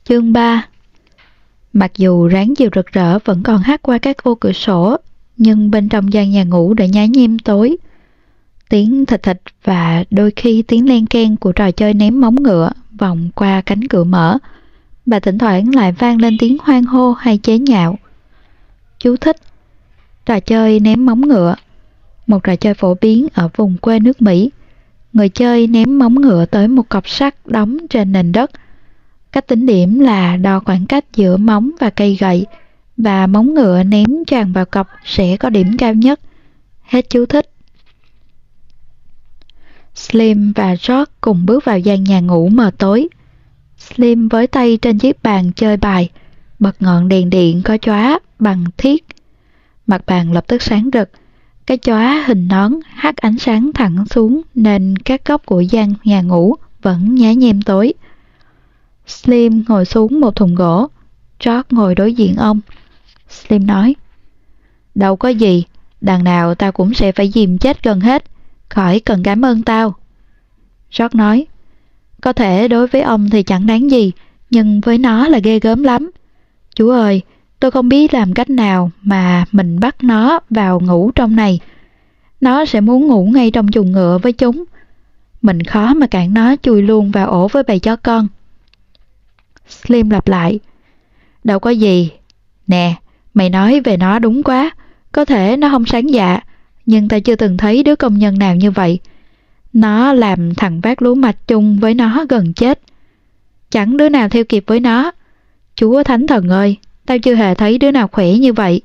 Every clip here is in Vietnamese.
Chương 3. Mặc dù ráng chiều rực rỡ vẫn còn hắt qua các ô cửa sổ, nhưng bên trong gian nhà ngủ đã nhá nhem tối. Tiếng thịt thịt và đôi khi tiếng len keng của trò chơi ném móng ngựa vòng qua cánh cửa mở, và thỉnh thoảng lại vang lên tiếng hoan hô hay chế nhạo. Chú thích: trò chơi ném móng ngựa, một trò chơi phổ biến ở vùng quê nước Mỹ. Người chơi ném móng ngựa tới một cọc sắt đóng trên nền đất. Cách tính điểm là đo khoảng cách giữa móng và cây gậy, và móng ngựa ném choàng vào cọc sẽ có điểm cao nhất. Hết chú thích. Slim và George cùng bước vào gian nhà ngủ mờ tối. Slim với tay trên chiếc bàn chơi bài, bật ngọn đèn điện có chóa bằng thiết. Mặt bàn lập tức sáng rực. Cái chóa hình nón hắt ánh sáng thẳng xuống nên các góc của gian nhà ngủ vẫn nhá nhem tối. Slim ngồi xuống một thùng gỗ. George ngồi đối diện ông. Slim nói: "Đâu có gì, đằng nào tao cũng sẽ phải dìm chết gần hết, khỏi cần cảm ơn tao." George nói: "Có thể đối với ông thì chẳng đáng gì, nhưng với nó là ghê gớm lắm. Chú ơi, tôi không biết làm cách nào mà mình bắt nó vào ngủ trong này. Nó sẽ muốn ngủ ngay trong chuồng ngựa với chúng. Mình khó mà cản nó chui luôn vào ổ với bầy chó con." Slim lặp lại: "Đâu có gì. Nè, mày nói về nó đúng quá. Có thể nó không sáng dạ, nhưng tao chưa từng thấy đứa công nhân nào như vậy. Nó làm thằng vác lúa mạch chung với nó gần chết. Chẳng đứa nào theo kịp với nó. Chúa Thánh Thần ơi, tao chưa hề thấy đứa nào khỏe như vậy."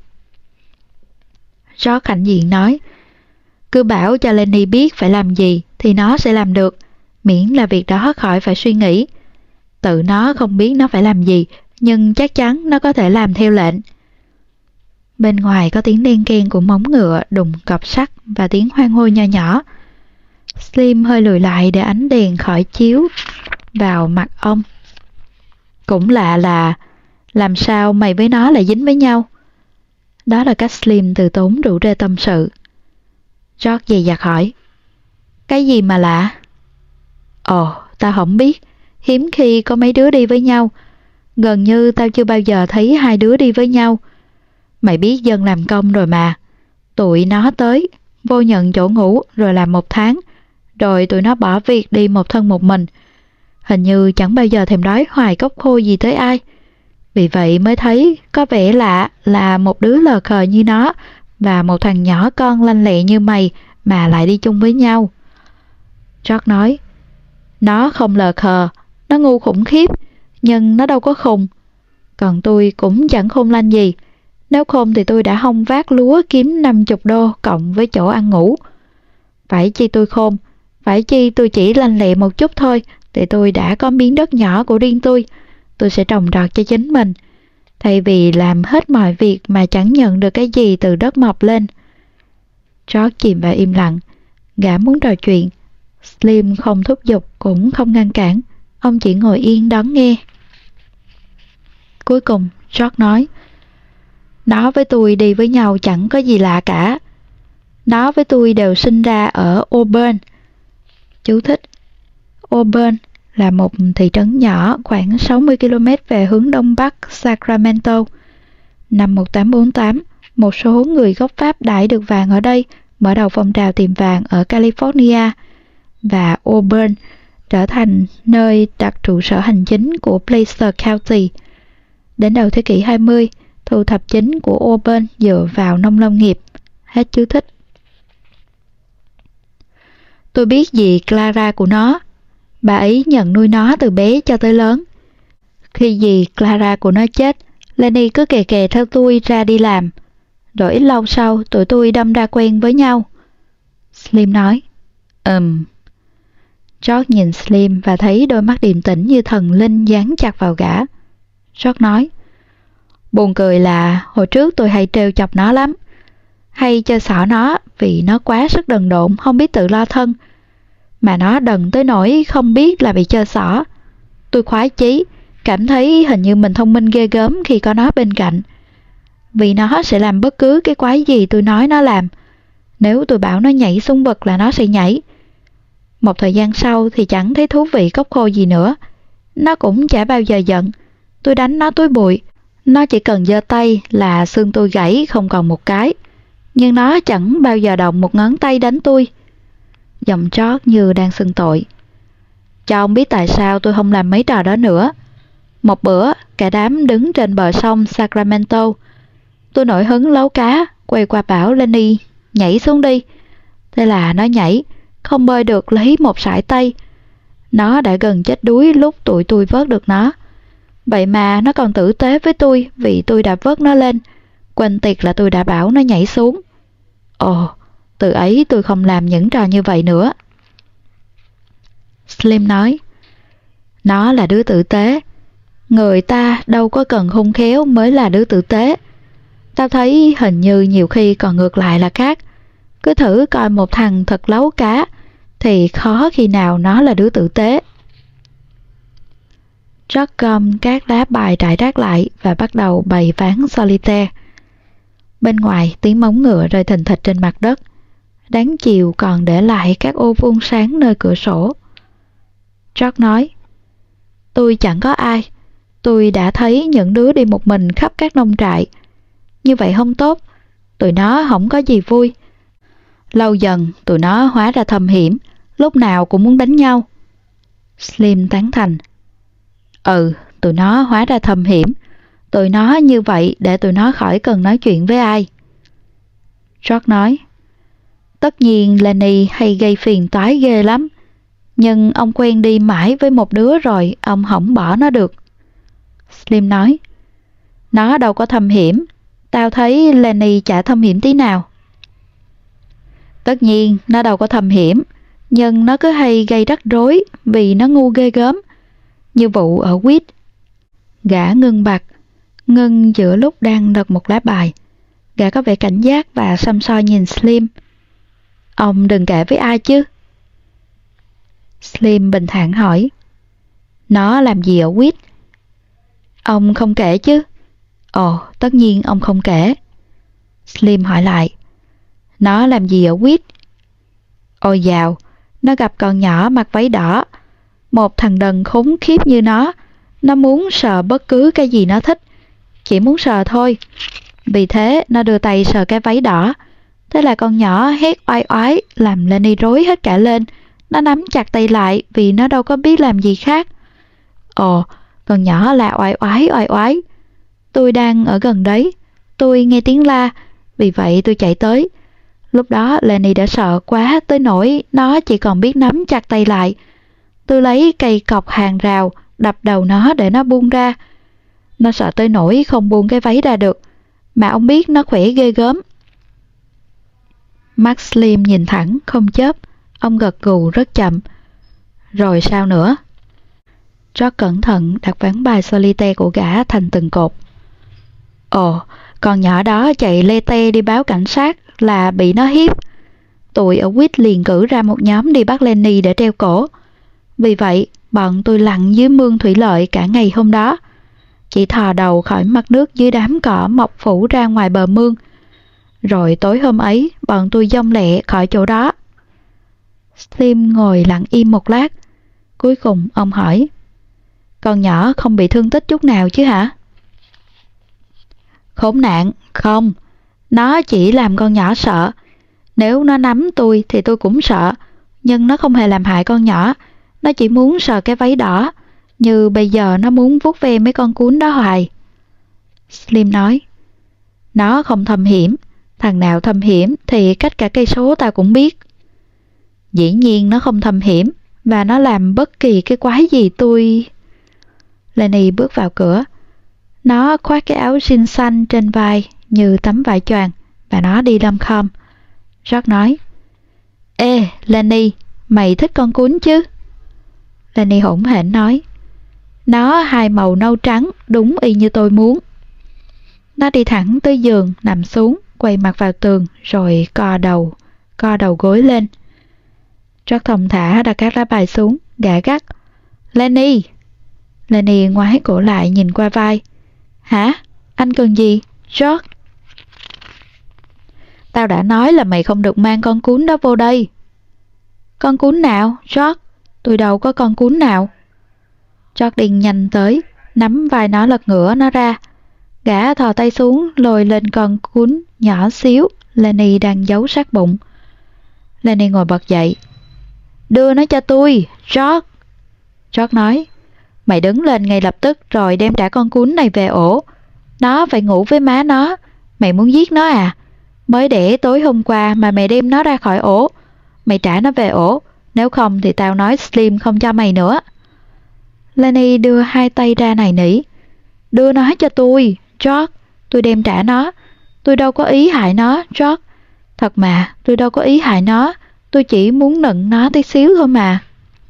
George hãnh diện nói: "Cứ bảo cho Lenny biết phải làm gì thì nó sẽ làm được, miễn là việc đó khỏi phải suy nghĩ. Tự nó không biết nó phải làm gì, nhưng chắc chắn nó có thể làm theo lệnh." Bên ngoài có tiếng len keng của móng ngựa đụng cọc sắt và tiếng hoan hô nho nhỏ. Slim hơi lùi lại để ánh đèn khỏi chiếu vào mặt ông. "Cũng lạ là làm sao mày với nó lại dính với nhau?" Đó là cách Slim từ tốn rủ rê tâm sự. George dè dặt hỏi: "Cái gì mà lạ?" "Ồ, tao không biết. Hiếm khi có mấy đứa đi với nhau. Gần như tao chưa bao giờ thấy hai đứa đi với nhau. Mày biết dân làm công rồi mà. Tụi nó tới, vô nhận chỗ ngủ rồi làm 1 tháng, rồi tụi nó bỏ việc đi một thân một mình. Hình như chẳng bao giờ thèm đói hoài cốc khô gì tới ai. Vì vậy mới thấy có vẻ lạ là một đứa lờ khờ như nó và một thằng nhỏ con lanh lẹ như mày mà lại đi chung với nhau." George nói: "Nó không lờ khờ, nó ngu khủng khiếp, nhưng nó đâu có khùng. Còn tôi cũng chẳng khôn lanh gì. Nếu khôn thì tôi đã hông vác lúa kiếm 50 đô cộng với chỗ ăn ngủ. Phải chi tôi khôn, phải chi tôi chỉ lanh lẹ một chút thôi thì tôi đã có miếng đất nhỏ của riêng tôi. Tôi sẽ trồng trọt cho chính mình, thay vì làm hết mọi việc mà chẳng nhận được cái gì từ đất mọc lên." George chìm vào im lặng. Gã muốn trò chuyện. Slim không thúc giục cũng không ngăn cản. Ông chỉ ngồi yên đón nghe. Cuối cùng George nói: "Nó với tôi đi với nhau chẳng có gì lạ cả. Nó với tôi đều sinh ra ở Auburn." Chú thích: Auburn là một thị trấn nhỏ khoảng 60 km về hướng đông bắc Sacramento. Năm 1848, một số người gốc Pháp đãi được vàng ở đây mở đầu phong trào tìm vàng ở California, và Auburn trở thành nơi đặt trụ sở hành chính của Placer County. Đến đầu thế kỷ 20, thu thập chính của Auburn dựa vào nông lâm nghiệp. Hết chú thích. "Tôi biết dì Clara của nó. Bà ấy nhận nuôi nó từ bé cho tới lớn. Khi dì Clara của nó chết, Lenny cứ kè kè theo tôi ra đi làm. Rồi ít lâu sau, tụi tôi đâm ra quen với nhau." Slim nói: George nhìn Slim và thấy đôi mắt điềm tĩnh như thần linh dán chặt vào gã. George nói: "Buồn cười là hồi trước tôi hay trêu chọc nó lắm. Hay chơi xỏ nó vì nó quá sức đần độn, không biết tự lo thân. Mà nó đần tới nỗi không biết là bị chơi xỏ. Tôi khoái chí, cảm thấy hình như mình thông minh ghê gớm khi có nó bên cạnh. Vì nó sẽ làm bất cứ cái quái gì tôi nói nó làm. Nếu tôi bảo nó nhảy xuống vực là nó sẽ nhảy. Một thời gian sau thì chẳng thấy thú vị cốc khô gì nữa. Nó cũng chả bao giờ giận. Tôi đánh nó túi bụi. Nó chỉ cần giơ tay là xương tôi gãy không còn một cái. Nhưng nó chẳng bao giờ động một ngón tay đánh tôi. Giọng George như đang xưng tội. Cho ông biết tại sao tôi không làm mấy trò đó nữa. Một bữa, cả đám đứng trên bờ sông Sacramento. Tôi nổi hứng lấu cá, quay qua bảo Lenny nhảy xuống đi. Thế là nó nhảy, không bơi được lấy một sải tay. Nó đã gần chết đuối lúc tụi tôi vớt được nó. Vậy mà nó còn tử tế với tôi vì tôi đã vớt nó lên. Quên tiệt là tôi đã bảo nó nhảy xuống. Ồ, từ ấy tôi không làm những trò như vậy nữa. Slim nói, nó là đứa tử tế. Người ta đâu có cần khôn khéo mới là đứa tử tế. Tao thấy hình như nhiều khi còn ngược lại là khác. Cứ thử coi một thằng thật lấu cá thì khó khi nào nó là đứa tử tế. George gom các lá bài rải rác lại và bắt đầu bày ván solitaire. Bên ngoài tiếng móng ngựa rơi thình thịch trên mặt đất. Đáng chiều còn để lại các ô vuông sáng nơi cửa sổ. George nói, tôi chẳng có ai. Tôi đã thấy những đứa đi một mình khắp các nông trại. Như vậy không tốt. Tụi nó không có gì vui. Lâu dần tụi nó hóa ra thâm hiểm, lúc nào cũng muốn đánh nhau. Slim tán thành. Tụi nó hóa ra thâm hiểm. Tụi nó như vậy để tụi nó khỏi cần nói chuyện với ai. George nói, tất nhiên Lenny hay gây phiền toái ghê lắm. Nhưng ông quen đi mãi với một đứa rồi, ông không bỏ nó được. Slim nói, nó đâu có thâm hiểm. Tao thấy Lenny chả thâm hiểm tí nào. Tất nhiên nó đâu có thâm hiểm, nhưng nó cứ hay gây rắc rối vì nó ngu ghê gớm. Như vụ ở Quýt. Gã ngưng bặt, ngưng giữa lúc đang lật một lá bài. Gã có vẻ cảnh giác và săm soi nhìn Slim. Ông đừng kể với ai chứ. Slim bình thản hỏi, nó làm gì ở Quýt? Ông không kể chứ? Ồ, tất nhiên ông không kể. Slim hỏi lại, nó làm gì ở Quýt? Ôi dào, nó gặp con nhỏ mặc váy đỏ. Một thằng đần khốn khiếp như nó muốn sờ bất cứ cái gì nó thích. Chỉ muốn sờ thôi. Vì thế nó đưa tay sờ cái váy đỏ. Thế là con nhỏ hét oai oái, làm Lenny rối hết cả lên. Nó nắm chặt tay lại vì nó đâu có biết làm gì khác. Ồ, con nhỏ là oai oái oai oái. Tôi đang ở gần đấy. Tôi nghe tiếng la, vì vậy tôi chạy tới. Lúc đó Lenny đã sợ quá tới nỗi nó chỉ còn biết nắm chặt tay lại. Tôi lấy cây cọc hàng rào đập đầu nó để nó buông ra. Nó sợ tới nỗi không buông cái váy ra được. Mà ông biết nó khỏe ghê gớm. Mắt Slim nhìn thẳng không chớp. Ông gật gù rất chậm. Rồi sao nữa? George cẩn thận đặt ván bài solitaire của gã thành từng cột. Ồ, con nhỏ đó chạy lê tê đi báo cảnh sát là bị nó hiếp. Tụi ở Quýt liền cử ra một nhóm đi bắt Lenny để treo cổ. Vì vậy, bọn tôi lặn dưới mương thủy lợi cả ngày hôm đó. Chỉ thò đầu khỏi mặt nước dưới đám cỏ mọc phủ ra ngoài bờ mương. Rồi tối hôm ấy, bọn tôi dông lẹ khỏi chỗ đó. Slim ngồi lặng im một lát. Cuối cùng ông hỏi, con nhỏ không bị thương tích chút nào chứ hả? Khốn nạn, không. Nó chỉ làm con nhỏ sợ. Nếu nó nắm tôi thì tôi cũng sợ. Nhưng nó không hề làm hại con nhỏ. Nó chỉ muốn sờ cái váy đỏ. Như bây giờ nó muốn vuốt ve mấy con cún đó hoài. Slim nói, nó không thâm hiểm. Thằng nào thâm hiểm thì cách cả cây số tao cũng biết. Dĩ nhiên nó không thâm hiểm. Và nó làm bất kỳ cái quái gì tôi... Lenny bước vào cửa. Nó khoác cái áo jean xanh trên vai như tấm vải choàng và nó đi lâm khom. George nói, ê Lenny, mày thích con cún chứ? Lenny hỗn hển nói, nó hai màu nâu trắng, đúng y như tôi muốn. Nó đi thẳng tới giường, nằm xuống, quay mặt vào tường rồi co đầu gối lên. George thong thả đặt các lá bài xuống, gã gắt, Lenny! Lenny ngoái cổ lại nhìn qua vai. Hả? Anh cần gì? George? Tao đã nói là mày không được mang con cún đó vô đây. Con cún nào, George? Tôi đâu có con cún nào. George đi nhanh tới, nắm vai nó lật ngửa nó ra. Gã thò tay xuống lôi lên con cún nhỏ xíu Lenny đang giấu sát bụng. Lenny ngồi bật dậy. Đưa nó cho tôi, George. George nói, mày đứng lên ngay lập tức rồi đem trả con cún này về ổ. Nó phải ngủ với má nó. Mày muốn giết nó à? Mới đẻ tối hôm qua mà mày đem nó ra khỏi ổ. Mày trả nó về ổ, nếu không thì tao nói Slim không cho mày nữa. Lenny đưa hai tay ra nài nỉ. Đưa nó cho tôi, George. Tôi đem trả nó. Tôi đâu có ý hại nó, George. Thật mà, tôi đâu có ý hại nó. Tôi chỉ muốn nựng nó tí xíu thôi mà.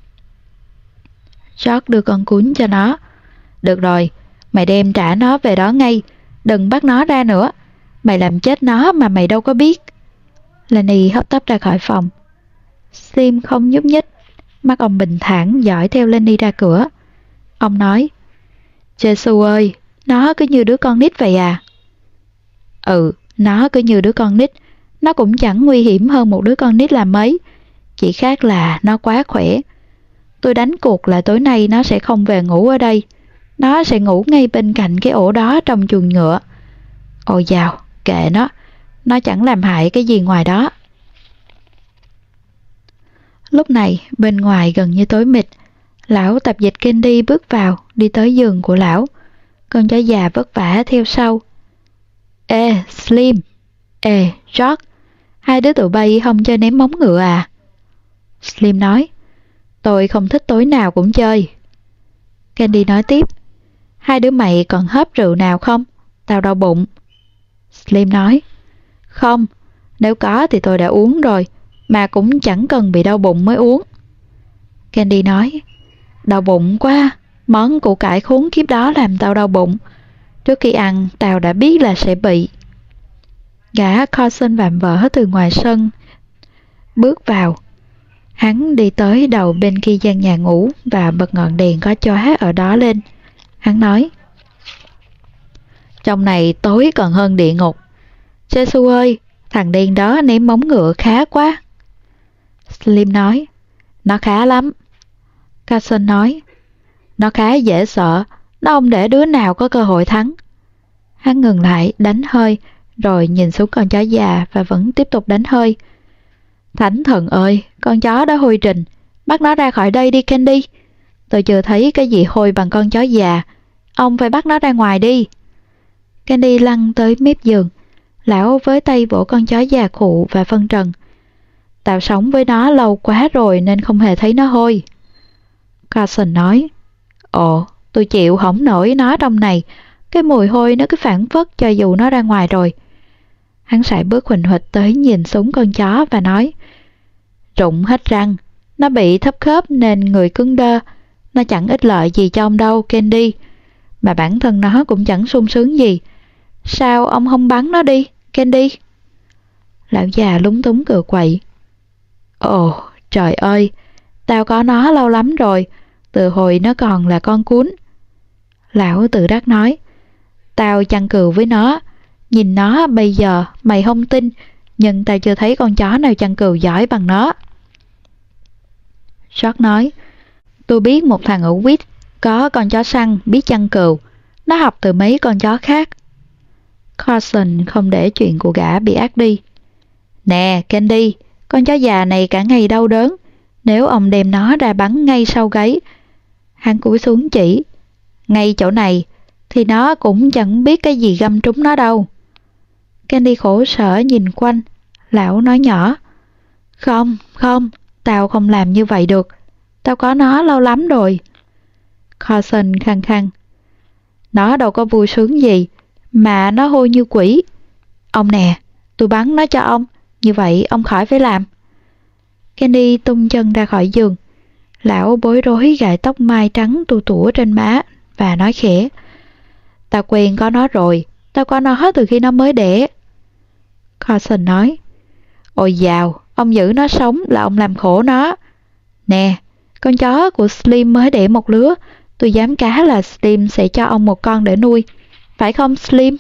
George đưa con cún cho nó. Được rồi, mày đem trả nó về đó ngay. Đừng bắt nó ra nữa. Mày làm chết nó mà mày đâu có biết. Lenny hấp tấp ra khỏi phòng. Slim không nhúc nhích. Mắt ông bình thản dõi theo Lenny ra cửa. Ông nói, Jesus ơi, nó cứ như đứa con nít vậy à? Ừ, nó cứ như đứa con nít. Nó cũng chẳng nguy hiểm hơn một đứa con nít là mấy. Chỉ khác là nó quá khỏe. Tôi đánh cuộc là tối nay nó sẽ không về ngủ ở đây. Nó sẽ ngủ ngay bên cạnh cái ổ đó trong chuồng ngựa. Ôi dào, kệ nó chẳng làm hại cái gì ngoài đó. Lúc này bên ngoài gần như tối mịt. Lão tập dịch Candy bước vào, đi tới giường của lão. Con chó già vất vả theo sau. Ê Slim, ê George, hai đứa tụi bay không chơi ném móng ngựa à? Slim nói, tôi không thích tối nào cũng chơi. Candy nói tiếp, hai đứa mày còn hớp rượu nào không? Tao đau bụng. Slim nói, không, nếu có thì tôi đã uống rồi, mà cũng chẳng cần bị đau bụng mới uống. Candy nói, đau bụng quá, món củ cải khốn kiếp đó làm tao đau bụng. Trước khi ăn, tao đã biết là sẽ bị. Gã Carson vạm vỡ từ ngoài sân bước vào. Hắn đi tới đầu bên kia gian nhà ngủ và bật ngọn đèn có chóa ở đó lên. Hắn nói, trong này tối còn hơn địa ngục. Jesus ơi, thằng điên đó ném móng ngựa khá quá. Slim nói, nó khá lắm. Carson nói, nó khá dễ sợ, nó không để đứa nào có cơ hội thắng. Hắn ngừng lại đánh hơi, rồi nhìn xuống con chó già và vẫn tiếp tục đánh hơi. Thánh thần ơi, con chó đó hôi trình, bắt nó ra khỏi đây đi Candy. Tôi chưa thấy cái gì hôi bằng con chó già, ông phải bắt nó ra ngoài đi. Candy lăn tới mép giường. Lão với tay vỗ con chó già khụ và phân trần. Tao sống với nó lâu quá rồi nên không hề thấy nó hôi. Carson nói, ồ, tôi chịu không nổi nó trong này. Cái mùi hôi nó cứ phảng phất cho dù nó ra ngoài rồi. Hắn sải bước huỳnh huỵch tới nhìn xuống con chó và nói, rụng hết răng, nó bị thấp khớp nên người cứng đơ. Nó chẳng ích lợi gì cho ông đâu, Candy. Mà bản thân nó cũng chẳng sung sướng gì. Sao ông không bắn nó đi, Candy? Lão già lúng túng cựa quậy. Ồ, trời ơi, tao có nó lâu lắm rồi, từ hồi nó còn là con cún. Lão tự đắc nói, tao chăn cừu với nó. Nhìn nó bây giờ mày không tin, nhưng tao chưa thấy con chó nào chăn cừu giỏi bằng nó. George nói, tôi biết một thằng ở Quýt có con chó săn biết chăn cừu. Nó học từ mấy con chó khác. Carson không để chuyện của gã bị ác đi. Nè Candy, con chó già này cả ngày đau đớn. Nếu ông đem nó ra bắn ngay sau gáy. Hắn cúi xuống chỉ. Ngay chỗ này thì nó cũng chẳng biết cái gì găm trúng nó đâu. Candy khổ sở nhìn quanh. Lão nói nhỏ, không, tao không làm như vậy được. Tao có nó lâu lắm rồi. Carson khăng khăng, nó đâu có vui sướng gì, mà nó hôi như quỷ. Ông nè, tôi bắn nó cho ông, như vậy ông khỏi phải làm. Candy tung chân ra khỏi giường. Lão bối rối gài tóc mai trắng tua tủa trên má và nói khẽ, tao quen có nó rồi, tao có nó từ khi nó mới đẻ. Carson nói, ôi dào, ông giữ nó sống là ông làm khổ nó. Nè, con chó của Slim mới đẻ một lứa, tôi dám cá là Slim sẽ cho ông một con để nuôi. Phải không Slim?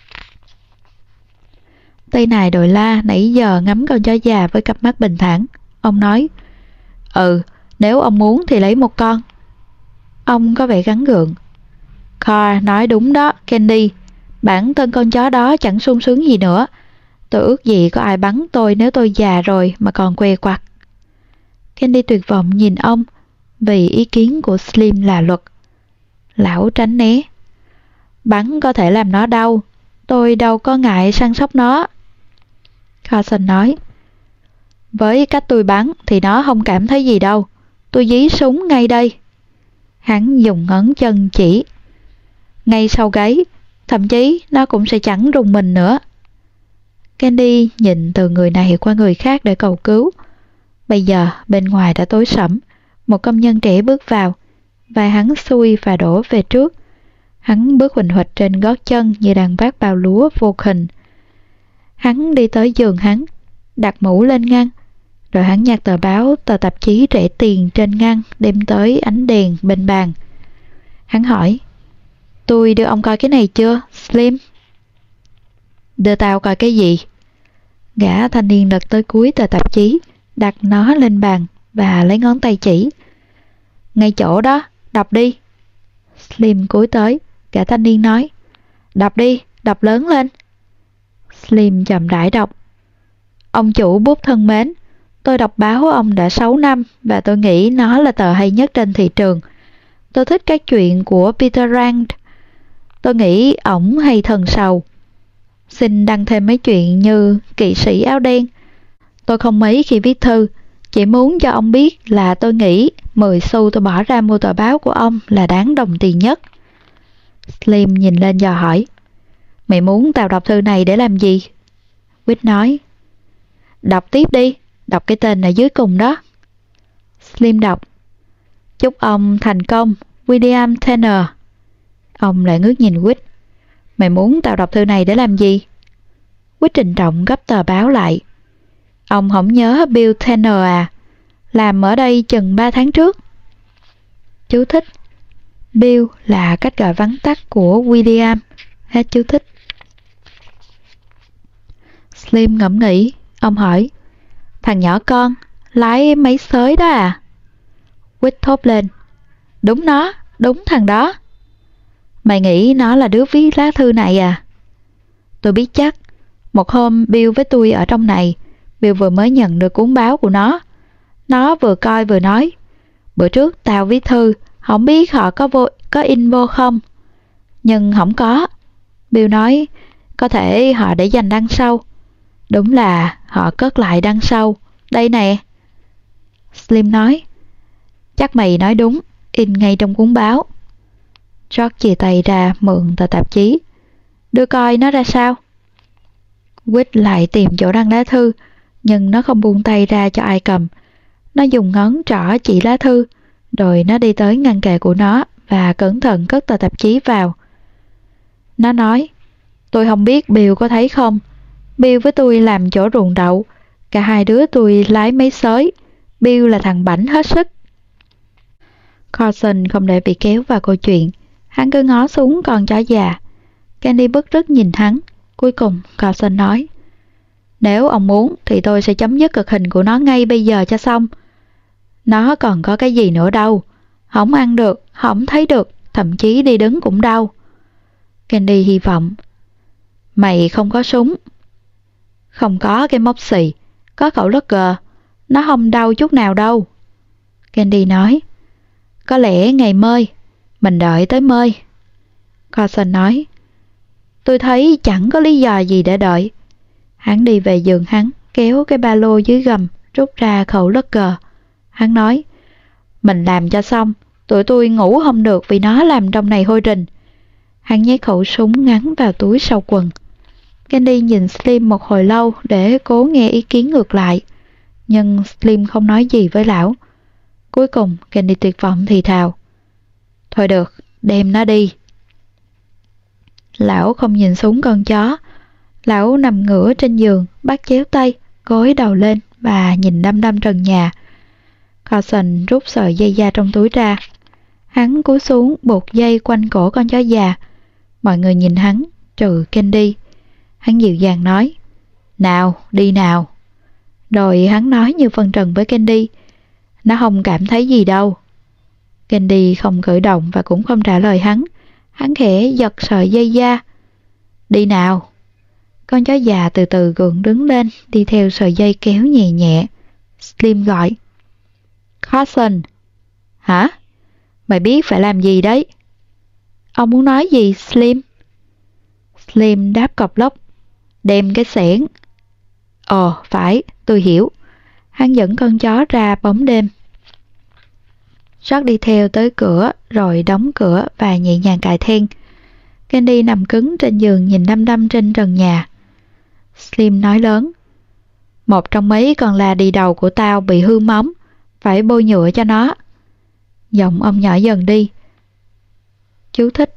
Tay nài đội la nãy giờ ngắm con chó già với cặp mắt bình thản. Ông nói, ừ, nếu ông muốn thì lấy một con. Ông có vẻ gắng gượng. Carl nói đúng đó, Candy. Bản thân con chó đó chẳng sung sướng gì nữa. Tôi ước gì có ai bắn tôi nếu tôi già rồi mà còn què quặt. Candy tuyệt vọng nhìn ông, vì ý kiến của Slim là luật. Lão tránh né. Bắn có thể làm nó đau. Tôi đâu có ngại săn sóc nó. Carson nói. Với cách tôi bắn thì nó không cảm thấy gì đâu. Tôi dí súng ngay đây. Hắn dùng ngón chân chỉ. Ngay sau gáy, thậm chí nó cũng sẽ chẳng rùng mình nữa. Candy nhìn từ người này qua người khác để cầu cứu. Bây giờ bên ngoài đã tối sẫm. Một công nhân trẻ bước vào. Và hắn xuôi và đổ về trước. Hắn bước huỳnh huỵch trên gót chân như đang vác bao lúa vô hình. Hắn đi tới giường hắn, đặt mũ lên ngăn. Rồi hắn nhặt tờ báo, tờ tạp chí rẻ tiền trên ngăn đem tới ánh đèn bên bàn. Hắn hỏi, tôi đưa ông coi cái này chưa, Slim? Đưa tao coi cái gì? Gã thanh niên lật tới cuối tờ tạp chí, đặt nó lên bàn và lấy ngón tay chỉ. Ngay chỗ đó, đọc đi. Slim cúi tới, gã thanh niên nói, đọc đi, đọc lớn lên. Slim chậm rãi đọc. Ông chủ bút thân mến, tôi đọc báo ông đã 6 năm và tôi nghĩ nó là tờ hay nhất trên thị trường. Tôi thích các chuyện của Peter Rand. Tôi nghĩ ổng hay thần sầu. Xin đăng thêm mấy chuyện như kỵ sĩ áo đen. Tôi không mấy khi viết thư, chỉ muốn cho ông biết là tôi nghĩ 10 xu tôi bỏ ra mua tờ báo của ông là đáng đồng tiền nhất. Slim nhìn lên dò hỏi, mày muốn tao đọc thư này để làm gì? Quýt nói, đọc tiếp đi, đọc cái tên ở dưới cùng đó. Slim đọc, chúc ông thành công, William Tanner. Ông lại ngước nhìn Quýt, mày muốn tao đọc thư này để làm gì? Quýt trịnh trọng gấp tờ báo lại. Ông không nhớ Bill Tanner à? Làm ở đây chừng 3 tháng trước. Chú thích, Bill là cách gọi vắn tắt của William. Hết chú thích. Slim ngẫm nghĩ, ông hỏi, thằng nhỏ con, lái máy xới đó à? Quýt thốt lên, đúng nó, đúng thằng đó. Mày nghĩ nó là đứa viết lá thư này à? Tôi biết chắc. Một hôm Bill với tôi ở trong này, Bill vừa mới nhận được cuốn báo của nó. Nó vừa coi vừa nói, bữa trước tao viết thư, không biết họ có in vô không? Nhưng không có. Bill nói, có thể họ để dành đằng sau. Đúng là họ cất lại đằng sau. Đây nè. Slim nói, chắc mày nói đúng, in ngay trong cuốn báo. George chìa tay ra mượn tờ tạp chí. Đưa coi nó ra sao. Quýt lại tìm chỗ đăng lá thư, nhưng nó không buông tay ra cho ai cầm. Nó dùng ngón trỏ chỉ lá thư, rồi nó đi tới ngăn kệ của nó và cẩn thận cất tờ tạp chí vào. Nó nói, tôi không biết Bill có thấy không. Bill với tôi làm chỗ ruộng đậu. Cả hai đứa tôi lái máy xới. Bill là thằng bảnh hết sức. Carson không để bị kéo vào câu chuyện. Hắn cứ ngó xuống con chó già. Candy bứt rứt nhìn hắn. Cuối cùng Carson nói, nếu ông muốn thì tôi sẽ chấm dứt cực hình của nó ngay bây giờ cho xong. Nó còn có cái gì nữa đâu. Không ăn được, không thấy được, thậm chí đi đứng cũng đau. Candy hy vọng, mày không có súng. Không có cái móc xì, có khẩu lất gờ. Nó không đau chút nào đâu. Candy nói, có lẽ ngày mơi. Mình đợi tới mơi. Carson nói, tôi thấy chẳng có lý do gì để đợi. Hắn đi về giường hắn, kéo cái ba lô dưới gầm, rút ra khẩu lất gờ. Hắn nói, mình làm cho xong, tụi tôi ngủ không được vì nó làm trong này hôi rình. Hắn nhét khẩu súng ngắn vào túi sau quần. Candy nhìn Slim một hồi lâu để cố nghe ý kiến ngược lại. Nhưng Slim không nói gì với lão. Cuối cùng Candy tuyệt vọng thì thào, thôi được, đem nó đi. Lão không nhìn xuống con chó. Lão nằm ngửa trên giường, bắt chéo tay, gối đầu lên và nhìn đăm đăm trần nhà. Carson rút sợi dây da trong túi ra. Hắn cúi xuống buộc dây quanh cổ con chó già. Mọi người nhìn hắn, trừ Candy. Hắn dịu dàng nói, nào, đi nào. Rồi hắn nói như phân trần với Candy, nó không cảm thấy gì đâu. Candy không cử động và cũng không trả lời hắn. Hắn khẽ giật sợi dây da. Đi nào. Con chó già từ từ gượng đứng lên, đi theo sợi dây kéo nhẹ nhẹ. Slim gọi. Carson. Hả? Mày biết phải làm gì đấy? Ông muốn nói gì, Slim? Slim đáp cộc lốc. Đem cái xẻng. Phải, tôi hiểu. Hắn dẫn con chó ra bóng đêm. George đi theo tới cửa, rồi đóng cửa và nhẹ nhàng cài then. Candy nằm cứng trên giường nhìn đăm đăm trên trần nhà. Slim nói lớn. Một trong mấy con la đi đầu của tao bị hư móng, phải bôi nhựa cho nó. Giọng ông nhỏ dần đi. Chú thích.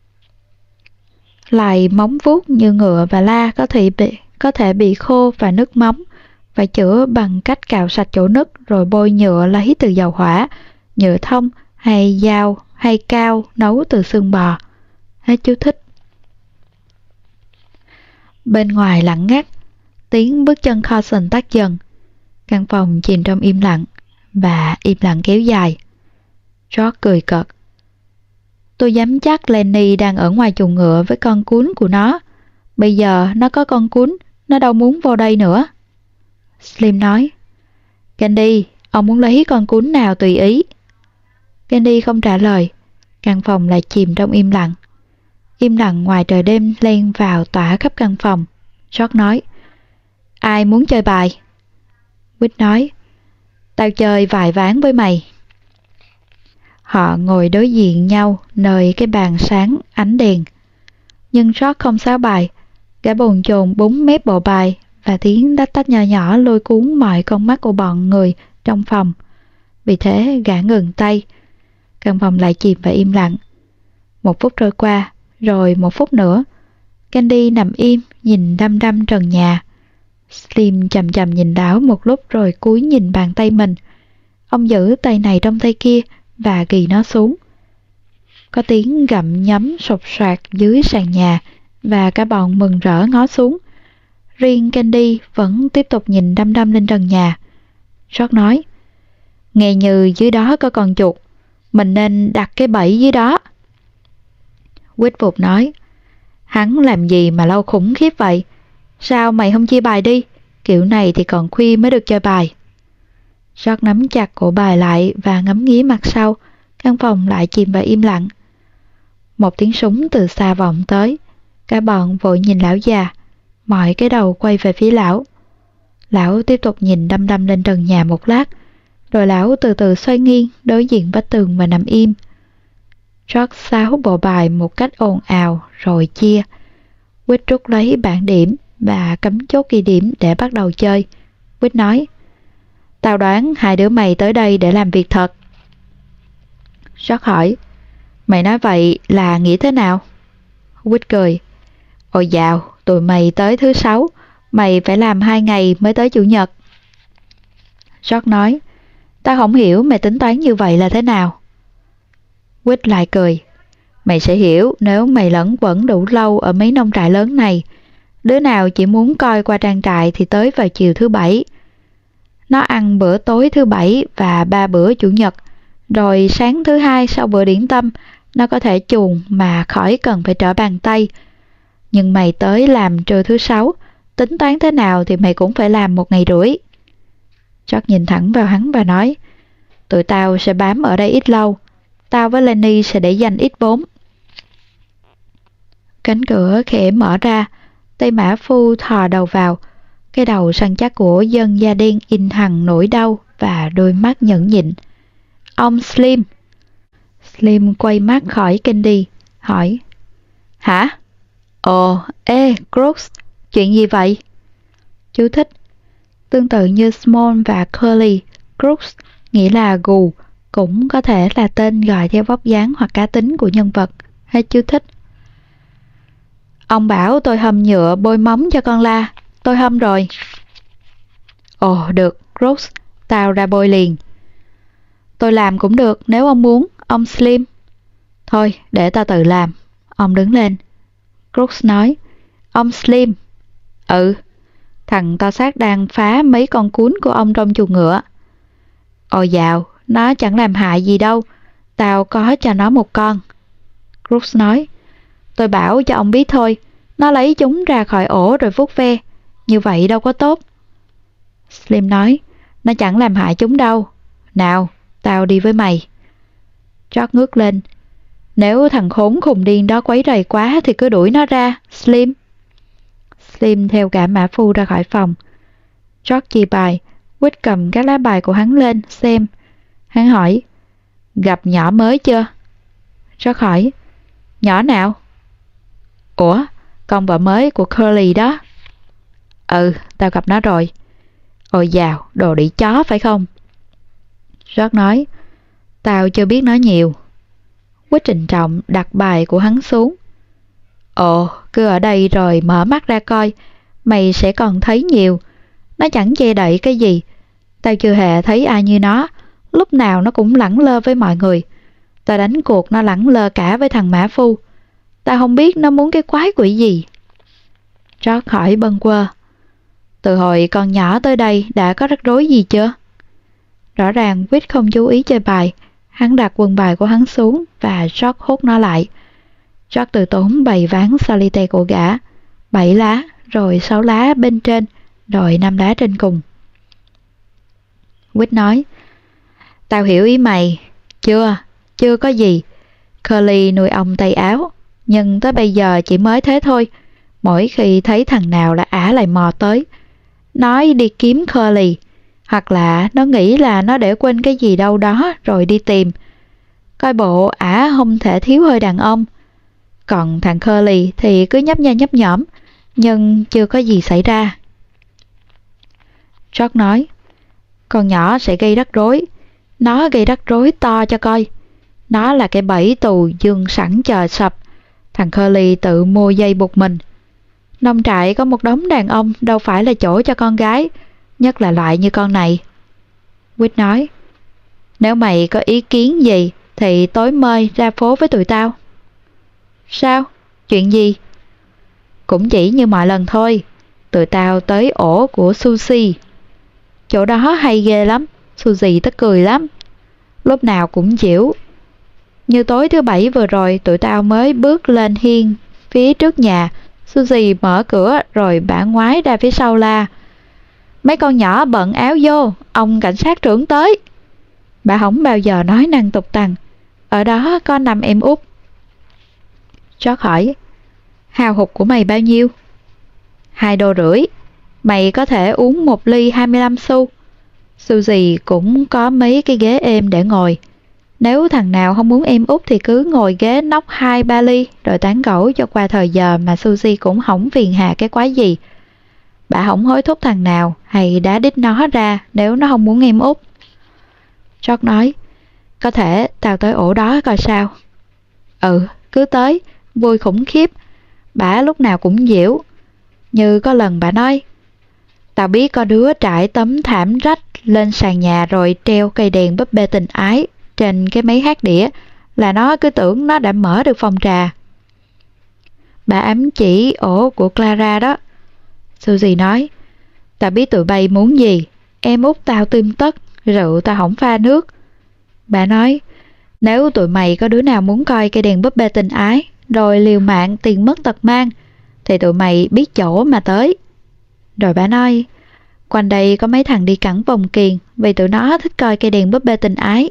Lài móng vuốt như ngựa và la có thể bị khô và nứt móng, phải chữa bằng cách cào sạch chỗ nứt rồi bôi nhựa lấy từ dầu hỏa, nhựa thông hay dao hay cao nấu từ xương bò. Hết chú thích. Bên ngoài lặng ngắt, tiếng bước chân Carson tắt dần. Căn phòng chìm trong im lặng, và im lặng kéo dài. George cười cợt. Tôi dám chắc Lenny đang ở ngoài chuồng ngựa với con cún của nó. Bây giờ nó có con cún, nó đâu muốn vô đây nữa. Slim nói. Candy, ông muốn lấy con cún nào tùy ý. Candy không trả lời. Căn phòng lại chìm trong im lặng. Im lặng ngoài trời đêm len vào tỏa khắp căn phòng. George nói. Ai muốn chơi bài? Quýt nói. Tao chơi vài ván với mày. Họ ngồi đối diện nhau nơi cái bàn sáng ánh đèn. Nhưng George không xáo bài. Gã bồn chồn búng mép bộ bài và tiếng đách tách nhỏ nhỏ lôi cuốn mọi con mắt của bọn người trong phòng. Vì thế gã ngừng tay. Căn phòng lại chìm và im lặng. 1 phút trôi qua, rồi 1 phút nữa. Candy nằm im nhìn đăm đăm trần nhà. Slim chầm chầm nhìn đảo một lúc rồi cúi nhìn bàn tay mình. Ông giữ tay này trong tay kia và ghi nó xuống. Có tiếng gặm nhấm sột soạt dưới sàn nhà và cả bọn mừng rỡ ngó xuống. Riêng Candy vẫn tiếp tục nhìn đăm đăm lên trần nhà. George nói. Nghe như dưới đó có con chuột. Mình nên đặt cái bẫy dưới đó. Quýt vụt nói. Hắn làm gì mà lâu khủng khiếp vậy? Sao mày không chia bài đi? Kiểu này thì còn khuya mới được chơi bài. George nắm chặt cổ bài lại và ngắm nghía mặt sau. Căn phòng lại chìm vào im lặng. Một tiếng súng từ xa vọng tới. Cả bọn vội nhìn lão già. Mọi cái đầu quay về phía lão. Lão tiếp tục nhìn đăm đăm lên trần nhà một lát. Rồi lão từ từ xoay nghiêng đối diện vách tường và nằm im. George xáo bộ bài một cách ồn ào rồi chia. Quýt rút lấy bảng điểm và cắm chốt ghi điểm để bắt đầu chơi. Quýt nói. Tao đoán hai đứa mày tới đây để làm việc thật. George hỏi. Mày nói vậy là nghĩ thế nào? Quýt cười. Ôi dào, tụi mày tới thứ 6, mày phải làm 2 ngày mới tới chủ nhật. George nói. Tao không hiểu mày tính toán như vậy là thế nào. Quýt lại cười. Mày sẽ hiểu nếu mày lẫn quẩn đủ lâu ở mấy nông trại lớn này. Đứa nào chỉ muốn coi qua trang trại thì tới vào chiều thứ 7. Nó ăn bữa tối thứ 7 và 3 bữa chủ nhật. Rồi sáng thứ 2 sau bữa điểm tâm, nó có thể chuồn mà khỏi cần phải trở bàn tay. Nhưng mày tới làm trưa thứ 6, tính toán thế nào thì mày cũng phải làm 1 ngày rưỡi. George nhìn thẳng vào hắn và nói. Tụi tao sẽ bám ở đây ít lâu. Tao với Lenny sẽ để dành ít vốn. Cánh cửa khẽ mở ra. Tay mã phu thò đầu vào. Cái đầu săn chắc của dân da đen in hằn nỗi đau và đôi mắt nhẫn nhịn. Ông Slim. Slim quay mắt khỏi Candy, hỏi. Hả? Crooks, chuyện gì vậy? Chú thích. Tương tự như Small và Curly, Crooks nghĩa là gù, cũng có thể là tên gọi theo vóc dáng hoặc cá tính của nhân vật. Hết chú thích. Ông bảo tôi hâm nhựa bôi móng cho con la. Tôi hâm rồi. Ồ, được, Crooks, tao ra bôi liền. Tôi làm cũng được nếu ông muốn, ông Slim. Thôi, để tao tự làm. Ông đứng lên. Crooks nói. Ông Slim. Ừ, thằng to xác đang phá mấy con cún của ông trong chuồng ngựa. Ôi dào, nó chẳng làm hại gì đâu. Tao có cho nó một con. Brooks nói. Tôi bảo cho ông biết thôi, nó lấy chúng ra khỏi ổ rồi vuốt ve. Như vậy đâu có tốt. Slim nói, nó chẳng làm hại chúng đâu. Nào, tao đi với mày. George ngước lên. Nếu thằng khốn khùng điên đó quấy rầy quá thì cứ đuổi nó ra, Slim. Slim theo cả mã phu ra khỏi phòng. George chia bài, Quýt cầm các lá bài của hắn lên, xem. Hắn hỏi, gặp nhỏ mới chưa? George hỏi, nhỏ nào? Ủa, con vợ mới của Curly đó. Ừ, tao gặp nó rồi. Ôi dào, đồ đĩ chó phải không? George nói, tao chưa biết nó nhiều. Quýt trịnh trọng đặt bài của hắn xuống. Ồ, cứ ở đây rồi mở mắt ra coi, mày sẽ còn thấy nhiều. Nó chẳng che đậy cái gì. Tao chưa hề thấy ai như nó, lúc nào nó cũng lẳng lơ với mọi người. Tao đánh cuộc nó lẳng lơ cả với thằng mã phu. Tao không biết nó muốn cái quái quỷ gì. George hỏi bâng quơ, từ hồi con nhỏ tới đây đã có rắc rối gì chưa? Rõ ràng Quýt không chú ý chơi bài. Hắn đặt quân bài của hắn xuống và George hút nó lại. George từ tốn bày ván solitaire của gã, 7 lá, rồi 6 lá bên trên, rồi 5 lá trên cùng. Quýt nói, tao hiểu ý mày. Chưa có gì. Curly nuôi ong tay áo, nhưng tới bây giờ chỉ mới thế thôi. Mỗi khi thấy thằng nào là ả lại mò tới, nói đi kiếm Curly, hoặc là nó nghĩ là nó để quên cái gì đâu đó rồi đi tìm. Coi bộ ả không thể thiếu hơi đàn ông. Còn thằng Curly thì cứ nhấp nha nhấp nhõm, nhưng chưa có gì xảy ra. George nói, con nhỏ sẽ gây rắc rối. Nó gây rắc rối to cho coi. Nó là cái bẫy tù dương sẵn chờ sập. Thằng Curly tự mua dây buộc mình. Nông trại có một đống đàn ông đâu phải là chỗ cho con gái, nhất là loại như con này. Quýt nói, nếu mày có ý kiến gì thì tối mai ra phố với tụi tao. Sao? Chuyện gì? Cũng chỉ như mọi lần thôi. Tụi tao tới ổ của Suzy. Chỗ đó hay ghê lắm. Suzy tức cười lắm. Lúc nào cũng chịu. Như tối thứ Bảy vừa rồi, tụi tao mới bước lên hiên phía trước nhà. Suzy mở cửa rồi bả ngoái ra phía sau la, mấy con nhỏ bận áo vô, ông cảnh sát trưởng tới. Bà không bao giờ nói năng tục tằn. Ở đó có 5 em út. George hỏi, hào hụt của mày bao nhiêu? 2,5 đô. Mày có thể uống 1 ly 25 xu. Suzy cũng có mấy cái ghế êm để ngồi. Nếu thằng nào không muốn em út thì cứ ngồi ghế nóc 2-3 ly rồi tán gẫu cho qua thời giờ mà Suzy cũng không phiền hà cái quái gì. Bà không hối thúc thằng nào hay đá đít nó ra nếu nó không muốn em út. George nói, có thể tao tới ổ đó coi sao. Ừ, cứ tới, vui khủng khiếp. Bà lúc nào cũng giễu. Như có lần bà nói, tao biết có đứa trải tấm thảm rách lên sàn nhà rồi treo cây đèn búp bê tình ái trên cái máy hát đĩa, là nó cứ tưởng nó đã mở được phòng trà. Bà ám chỉ ổ của Clara đó. Suzy nói, tao biết tụi bay muốn gì. Em út tao tươm tất, rượu tao không pha nước. Bà nói, nếu tụi mày có đứa nào muốn coi cây đèn búp bê tình ái rồi liều mạng tiền mất tật mang thì tụi mày biết chỗ mà tới. Rồi bà nói, quanh đây có mấy thằng đi cẳng vòng kiền vì tụi nó thích coi cây đèn búp bê tình ái.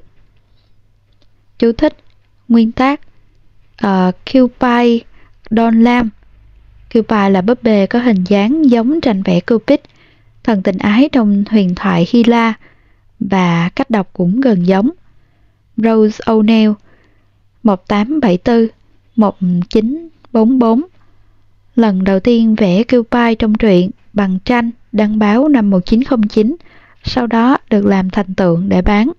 Chú thích, nguyên tác, Cupid Don Lam. Cupid là búp bê có hình dáng giống tranh vẽ Cupid, thần tình ái trong huyền thoại Hy La, và cách đọc cũng gần giống. Rose O'Neill, 1874-1944. Lần đầu tiên vẽ Cupid trong truyện bằng tranh đăng báo năm 1909, sau đó được làm thành tượng để bán.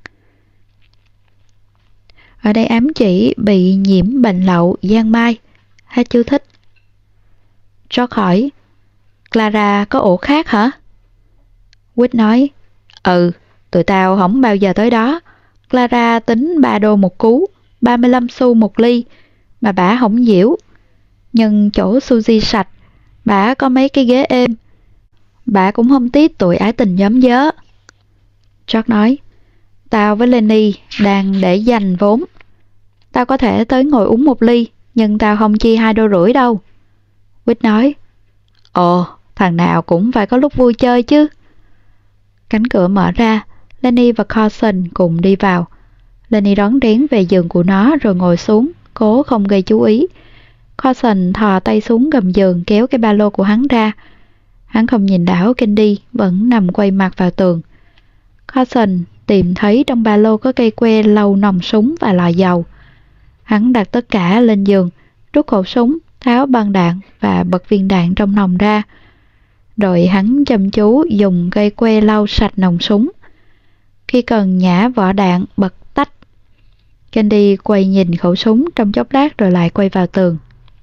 Ở đây ám chỉ bị nhiễm bệnh lậu giang mai. Hết chú thích. George hỏi, Clara có ổ khác hả? Quýt nói, ừ, tụi tao không bao giờ tới đó. Clara tính 3 đô một cú, 35 xu một ly, mà bả không diễu. Nhưng chỗ Suzy sạch, bả có mấy cái ghế êm. Bả cũng không tiếc tụi ái tình nhóm dớ. George nói, tao với Lenny đang để dành vốn. Tao có thể tới ngồi uống 1 ly, nhưng tao không chia 2,5 đô đâu. Quýt nói, ồ, thằng nào cũng phải có lúc vui chơi chứ. Cánh cửa mở ra, Lenny và Carson cùng đi vào. Lenny rón rén về giường của nó rồi ngồi xuống, cố không gây chú ý. Carson thò tay xuống gầm giường kéo cái ba lô của hắn ra. Hắn không nhìn đảo Candy vẫn nằm quay mặt vào tường. Carson tìm thấy trong ba lô có cây que lau nòng súng và lò dầu. Hắn đặt tất cả lên giường, rút khẩu súng, tháo băng đạn và bật viên đạn trong nòng ra. Rồi hắn chăm chú dùng cây que lau sạch nòng súng. Khi cần nhả vỏ đạn bật tách. Candy quay nhìn khẩu súng trong chốc lát rồi lại quay vào tường.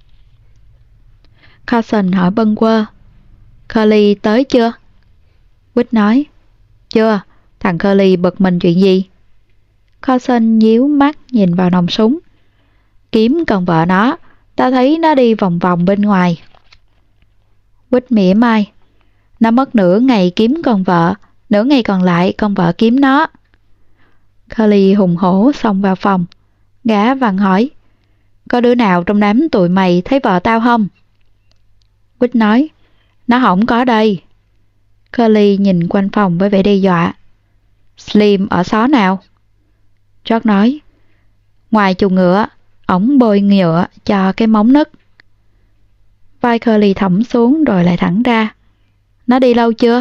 Carson hỏi bâng quơ, Curly tới chưa? Quýt nói, chưa, thằng Curly bực mình chuyện gì? Carson nhíu mắt nhìn vào nòng súng. Kiếm con vợ nó, ta thấy nó đi vòng vòng bên ngoài. Quýt mỉa mai, nó mất nửa ngày kiếm con vợ, nửa ngày còn lại con vợ kiếm nó. Curly hùng hổ xông vào phòng. Gã vặn hỏi, có đứa nào trong đám tụi mày thấy vợ tao không? Quýt nói, nó không có đây. Curly nhìn quanh phòng với vẻ đe dọa. Slim ở xó nào? George nói, ngoài chuồng ngựa, ổng bôi nhựa cho cái móng nứt. Vai Curly thõng xuống rồi lại thẳng ra. Nó đi lâu chưa?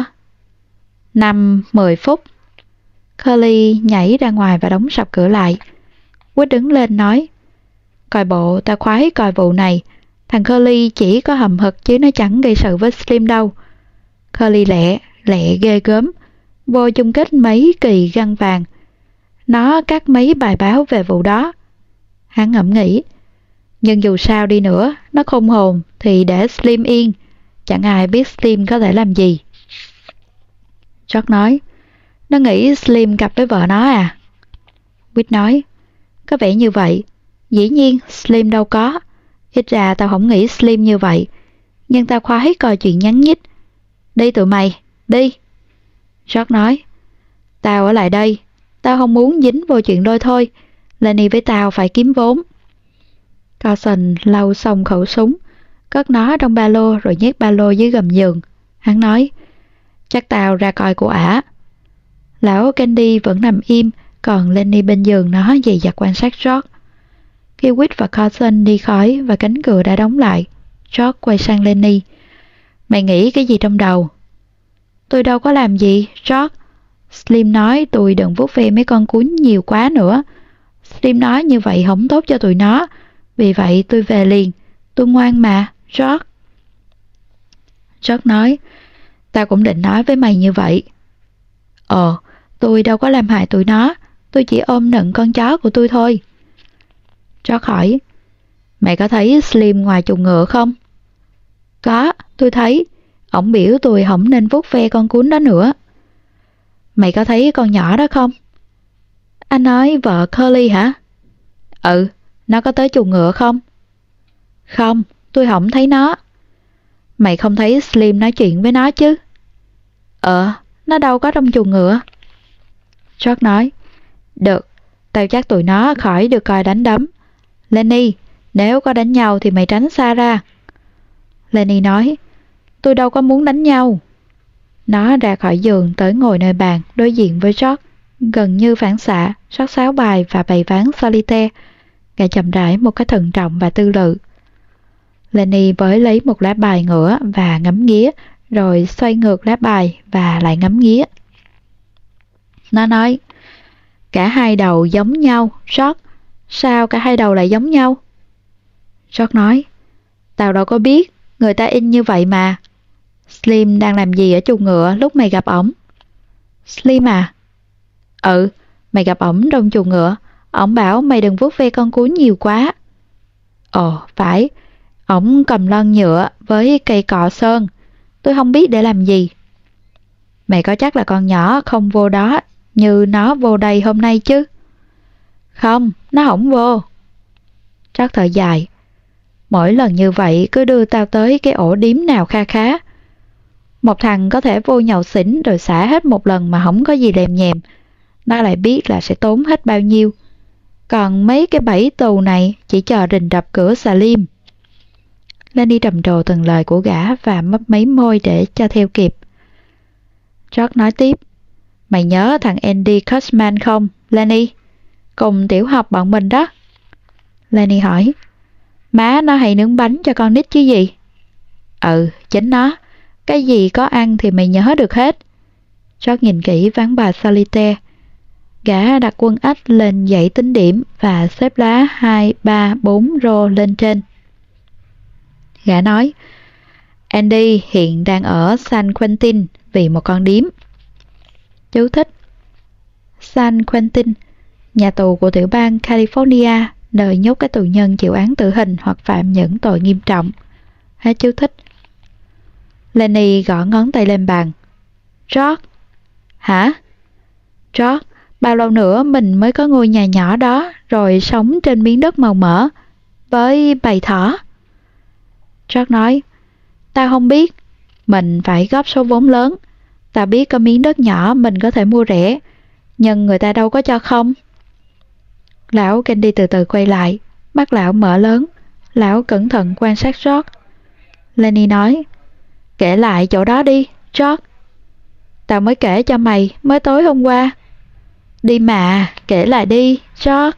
5-10 phút. Curly nhảy ra ngoài và đóng sập cửa lại. Quýt đứng lên nói, coi bộ ta khoái coi vụ này. Thằng Curly chỉ có hầm hực chứ nó chẳng gây sự với Slim đâu. Curly lẹ ghê gớm, vô chung kết mấy kỳ găng vàng. Nó cắt mấy bài báo về vụ đó. Hắn ngẫm nghĩ, nhưng dù sao đi nữa, nó không hồn thì để Slim yên. Chẳng ai biết Slim có thể làm gì. George nói, nó nghĩ Slim gặp với vợ nó à? Quýt nói, có vẻ như vậy. Dĩ nhiên Slim đâu có. Ít ra tao không nghĩ Slim như vậy. Nhưng tao khoái coi chuyện nhắn nhít. Đi tụi mày, đi. George nói, tao ở lại đây. Tao không muốn dính vô chuyện đôi thôi. Lenny với tao phải kiếm vốn. Carson lau xong khẩu súng, cất nó trong ba lô rồi nhét ba lô dưới gầm giường. Hắn nói, chắc tao ra coi của ả. Lão Candy vẫn nằm im, còn Lenny bên giường nó dày dặt quan sát George. Khi Quýt và Carson đi khỏi và cánh cửa đã đóng lại, George quay sang Lenny. Mày nghĩ cái gì trong đầu? Tôi đâu có làm gì, George. Slim nói tôi đừng vuốt ve mấy con cún nhiều quá nữa. Slim nói như vậy không tốt cho tụi nó. Vì vậy tôi về liền. Tôi ngoan mà, George. George nói, tao cũng định nói với mày như vậy. Tôi đâu có làm hại tụi nó. Tôi chỉ ôm nựng con chó của tôi thôi. George hỏi, mày có thấy Slim ngoài chuồng ngựa không? Có, tôi thấy. Ổng biểu tôi không nên vuốt ve con cún đó nữa. Mày có thấy con nhỏ đó không? Anh nói vợ Curly hả? Ừ, nó có tới chuồng ngựa không? Không, tôi không thấy nó. Mày không thấy Slim nói chuyện với nó chứ? Nó đâu có trong chuồng ngựa. George nói, được, tao chắc tụi nó khỏi được coi đánh đấm. Lenny, nếu có đánh nhau thì mày tránh xa ra. Lenny nói, tôi đâu có muốn đánh nhau. Nó ra khỏi giường tới ngồi nơi bàn đối diện với George, gần như phản xạ, sắc sáo bài và bày ván solitaire. Gã chậm rãi một cách thận trọng và tư lự. Lenny với lấy một lá bài ngửa và ngắm nghía, rồi xoay ngược lá bài và lại ngắm nghía. Nó nói, cả hai đầu giống nhau, George. Sao cả hai đầu lại giống nhau? George nói, tao đâu có biết, người ta in như vậy mà. Slim đang làm gì ở chuồng ngựa lúc mày gặp ổng? Slim à? Ừ, mày gặp ổng trong chuồng ngựa. Ổng bảo mày đừng vuốt ve con cún nhiều quá. Phải. Ổng cầm lon nhựa với cây cọ sơn. Tôi không biết để làm gì. Mày có chắc là con nhỏ không vô đó như nó vô đây hôm nay chứ? Không, nó không vô. George thở dài. Mỗi lần như vậy cứ đưa tao tới cái ổ điếm nào kha khá. Một thằng có thể vô nhậu xỉn rồi xả hết một lần mà không có gì lèm nhèm. Nó lại biết là sẽ tốn hết bao nhiêu. Còn mấy cái bẫy tù này chỉ chờ rình đập cửa Salim. Lenny trầm trồ từng lời của gã và mấp máy môi để cho theo kịp. George nói tiếp. Mày nhớ thằng Andy Cashman không, Lenny? Cùng tiểu học bọn mình đó. Lenny hỏi. Má nó hay nướng bánh cho con nít chứ gì? Ừ, chính nó. Cái gì có ăn thì mày nhớ được hết. George nhìn kỹ ván bài solitaire. Gã đặt quân ếch lên dãy tính điểm và xếp lá 2, 3, 4 rô lên trên. Gã nói. Andy hiện đang ở San Quentin vì một con điếm. Chú thích. San Quentin, nhà tù của tiểu bang California, nơi nhốt các tù nhân chịu án tử hình hoặc phạm những tội nghiêm trọng. Hết chú thích. Lenny gõ ngón tay lên bàn. George. Hả? George, bao lâu nữa mình mới có ngôi nhà nhỏ đó rồi sống trên miếng đất màu mỡ với bầy thỏ? George nói. Tao không biết. Mình phải góp số vốn lớn. Tao biết có miếng đất nhỏ mình có thể mua rẻ, nhưng người ta đâu có cho không. Lão Candy từ từ quay lại, mắt lão mở lớn. Lão cẩn thận quan sát George. Lenny nói. Kể lại chỗ đó đi, George. Tao mới kể cho mày mới tối hôm qua. Đi mà, kể lại đi, George.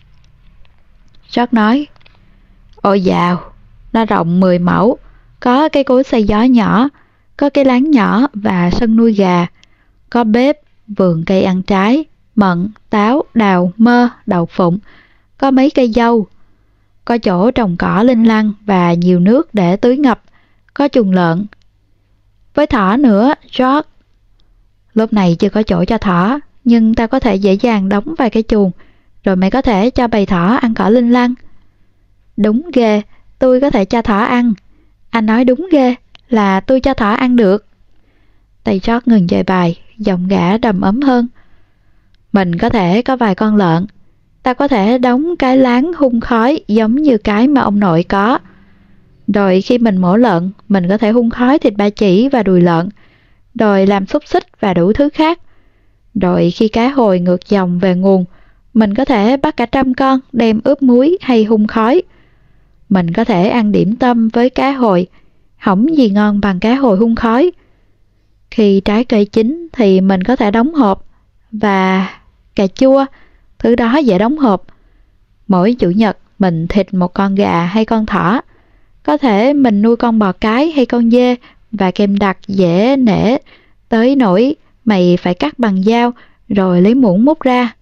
George nói. Ôi dào, nó rộng 10 mẫu, có cái cối xay gió nhỏ, có cái lán nhỏ và sân nuôi gà, có bếp, vườn cây ăn trái, mận, táo, đào, mơ, đậu phụng, có mấy cây dâu, có chỗ trồng cỏ linh lăng và nhiều nước để tưới ngập, có chuồng lợn. Với thỏ nữa, George. Lúc này chưa có chỗ cho thỏ, nhưng ta có thể dễ dàng đóng vài cái chuồng, rồi mày có thể cho bầy thỏ ăn cỏ linh lăng. Đúng ghê, tôi có thể cho thỏ ăn. Anh nói đúng ghê, là tôi cho thỏ ăn được. Tay George ngừng chơi bài, giọng gã đầm ấm hơn. Mình có thể có vài con lợn. Ta có thể đóng cái lán hun khói giống như cái mà ông nội có. Rồi khi mình mổ lợn, mình có thể hun khói thịt ba chỉ và đùi lợn, rồi làm xúc xích và đủ thứ khác. Rồi khi cá hồi ngược dòng về nguồn, mình có thể bắt cả 100 con đem ướp muối hay hun khói. Mình có thể ăn điểm tâm với cá hồi, hổng gì ngon bằng cá hồi hun khói. Khi trái cây chín thì mình có thể đóng hộp, và cà chua, thứ đó dễ đóng hộp. Mỗi chủ nhật mình thịt một con gà hay con thỏ. Có thể mình nuôi con bò cái hay con dê, và kem đặc dễ nể tới nỗi mày phải cắt bằng dao rồi lấy muỗng múc ra.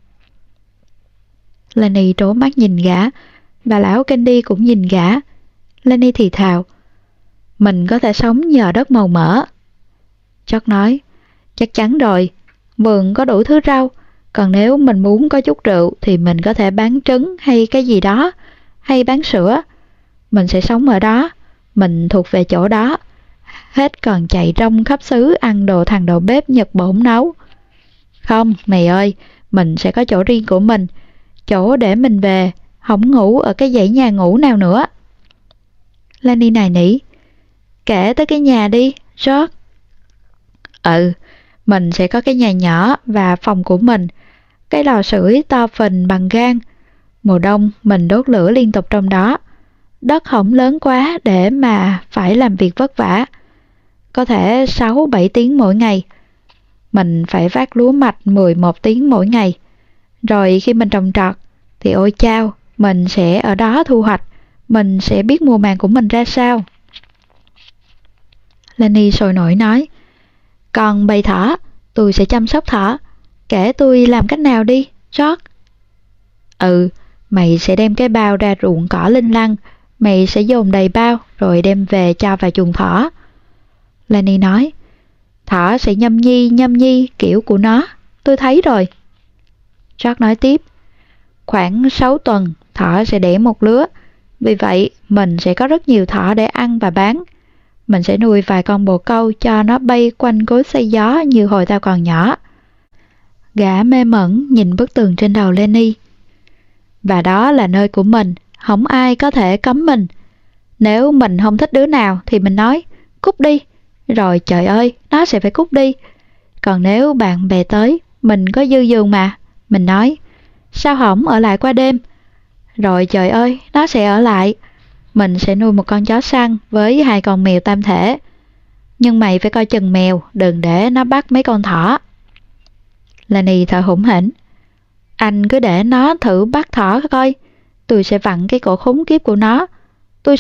Lenny trố mắt nhìn gã, và lão Candy cũng nhìn gã. Lenny thì thào. Mình có thể sống nhờ đất màu mỡ. George nói. Chắc chắn rồi, vườn có đủ thứ rau. Còn nếu mình muốn có chút rượu thì mình có thể bán trứng hay cái gì đó, hay bán sữa. Mình sẽ sống ở đó, mình thuộc về chỗ đó. Hết còn chạy rong khắp xứ ăn đồ thằng đầu bếp Nhật bổn nấu. Không, mày ơi, mình sẽ có chỗ riêng của mình, chỗ để mình về, không ngủ ở cái dãy nhà ngủ nào nữa. Lenny nài nỉ. Kể tới cái nhà đi, George. Ừ, mình sẽ có cái nhà nhỏ và phòng của mình, cái lò sưởi to phình bằng gang. Mùa đông mình đốt lửa liên tục trong đó. Đất không lớn quá để mà phải làm việc vất vả. Có thể 6-7 tiếng mỗi ngày. Mình phải vác lúa mạch 11 tiếng mỗi ngày. Rồi khi mình trồng trọt thì ôi chao, mình sẽ ở đó thu hoạch. Mình sẽ biết mùa màng của mình ra sao. Lenny sôi nổi nói. Còn bầy thỏ, tôi sẽ chăm sóc thỏ. Kể tôi làm cách nào đi, George. Ừ, mày sẽ đem cái bao ra ruộng cỏ linh lăng. Mày sẽ dồn đầy bao rồi đem về cho vào chuồng thỏ. Lenny nói. Thỏ sẽ nhâm nhi kiểu của nó. Tôi thấy rồi. George nói tiếp. Khoảng 6 tuần thỏ sẽ đẻ một lứa. Vì vậy mình sẽ có rất nhiều thỏ để ăn và bán. Mình sẽ nuôi vài con bồ câu cho nó bay quanh cối xay gió như hồi tao còn nhỏ. Gã mê mẩn nhìn bức tường trên đầu Lenny. Và đó là nơi của mình, không ai có thể cấm mình. Nếu mình không thích đứa nào thì mình nói, cút đi. Rồi trời ơi, nó sẽ phải cút đi. Còn nếu bạn bè tới, mình có dư giường mà. Mình nói, sao hỏng ở lại qua đêm? Rồi trời ơi, nó sẽ ở lại. Mình sẽ nuôi một con chó săn với 2 con mèo tam thể. Nhưng mày phải coi chừng mèo, đừng để nó bắt mấy con thỏ. Lenny thở hổn hển. Anh cứ để nó thử bắt thỏ coi. Tôi sẽ vặn cái cổ khốn kiếp của nó. Tôi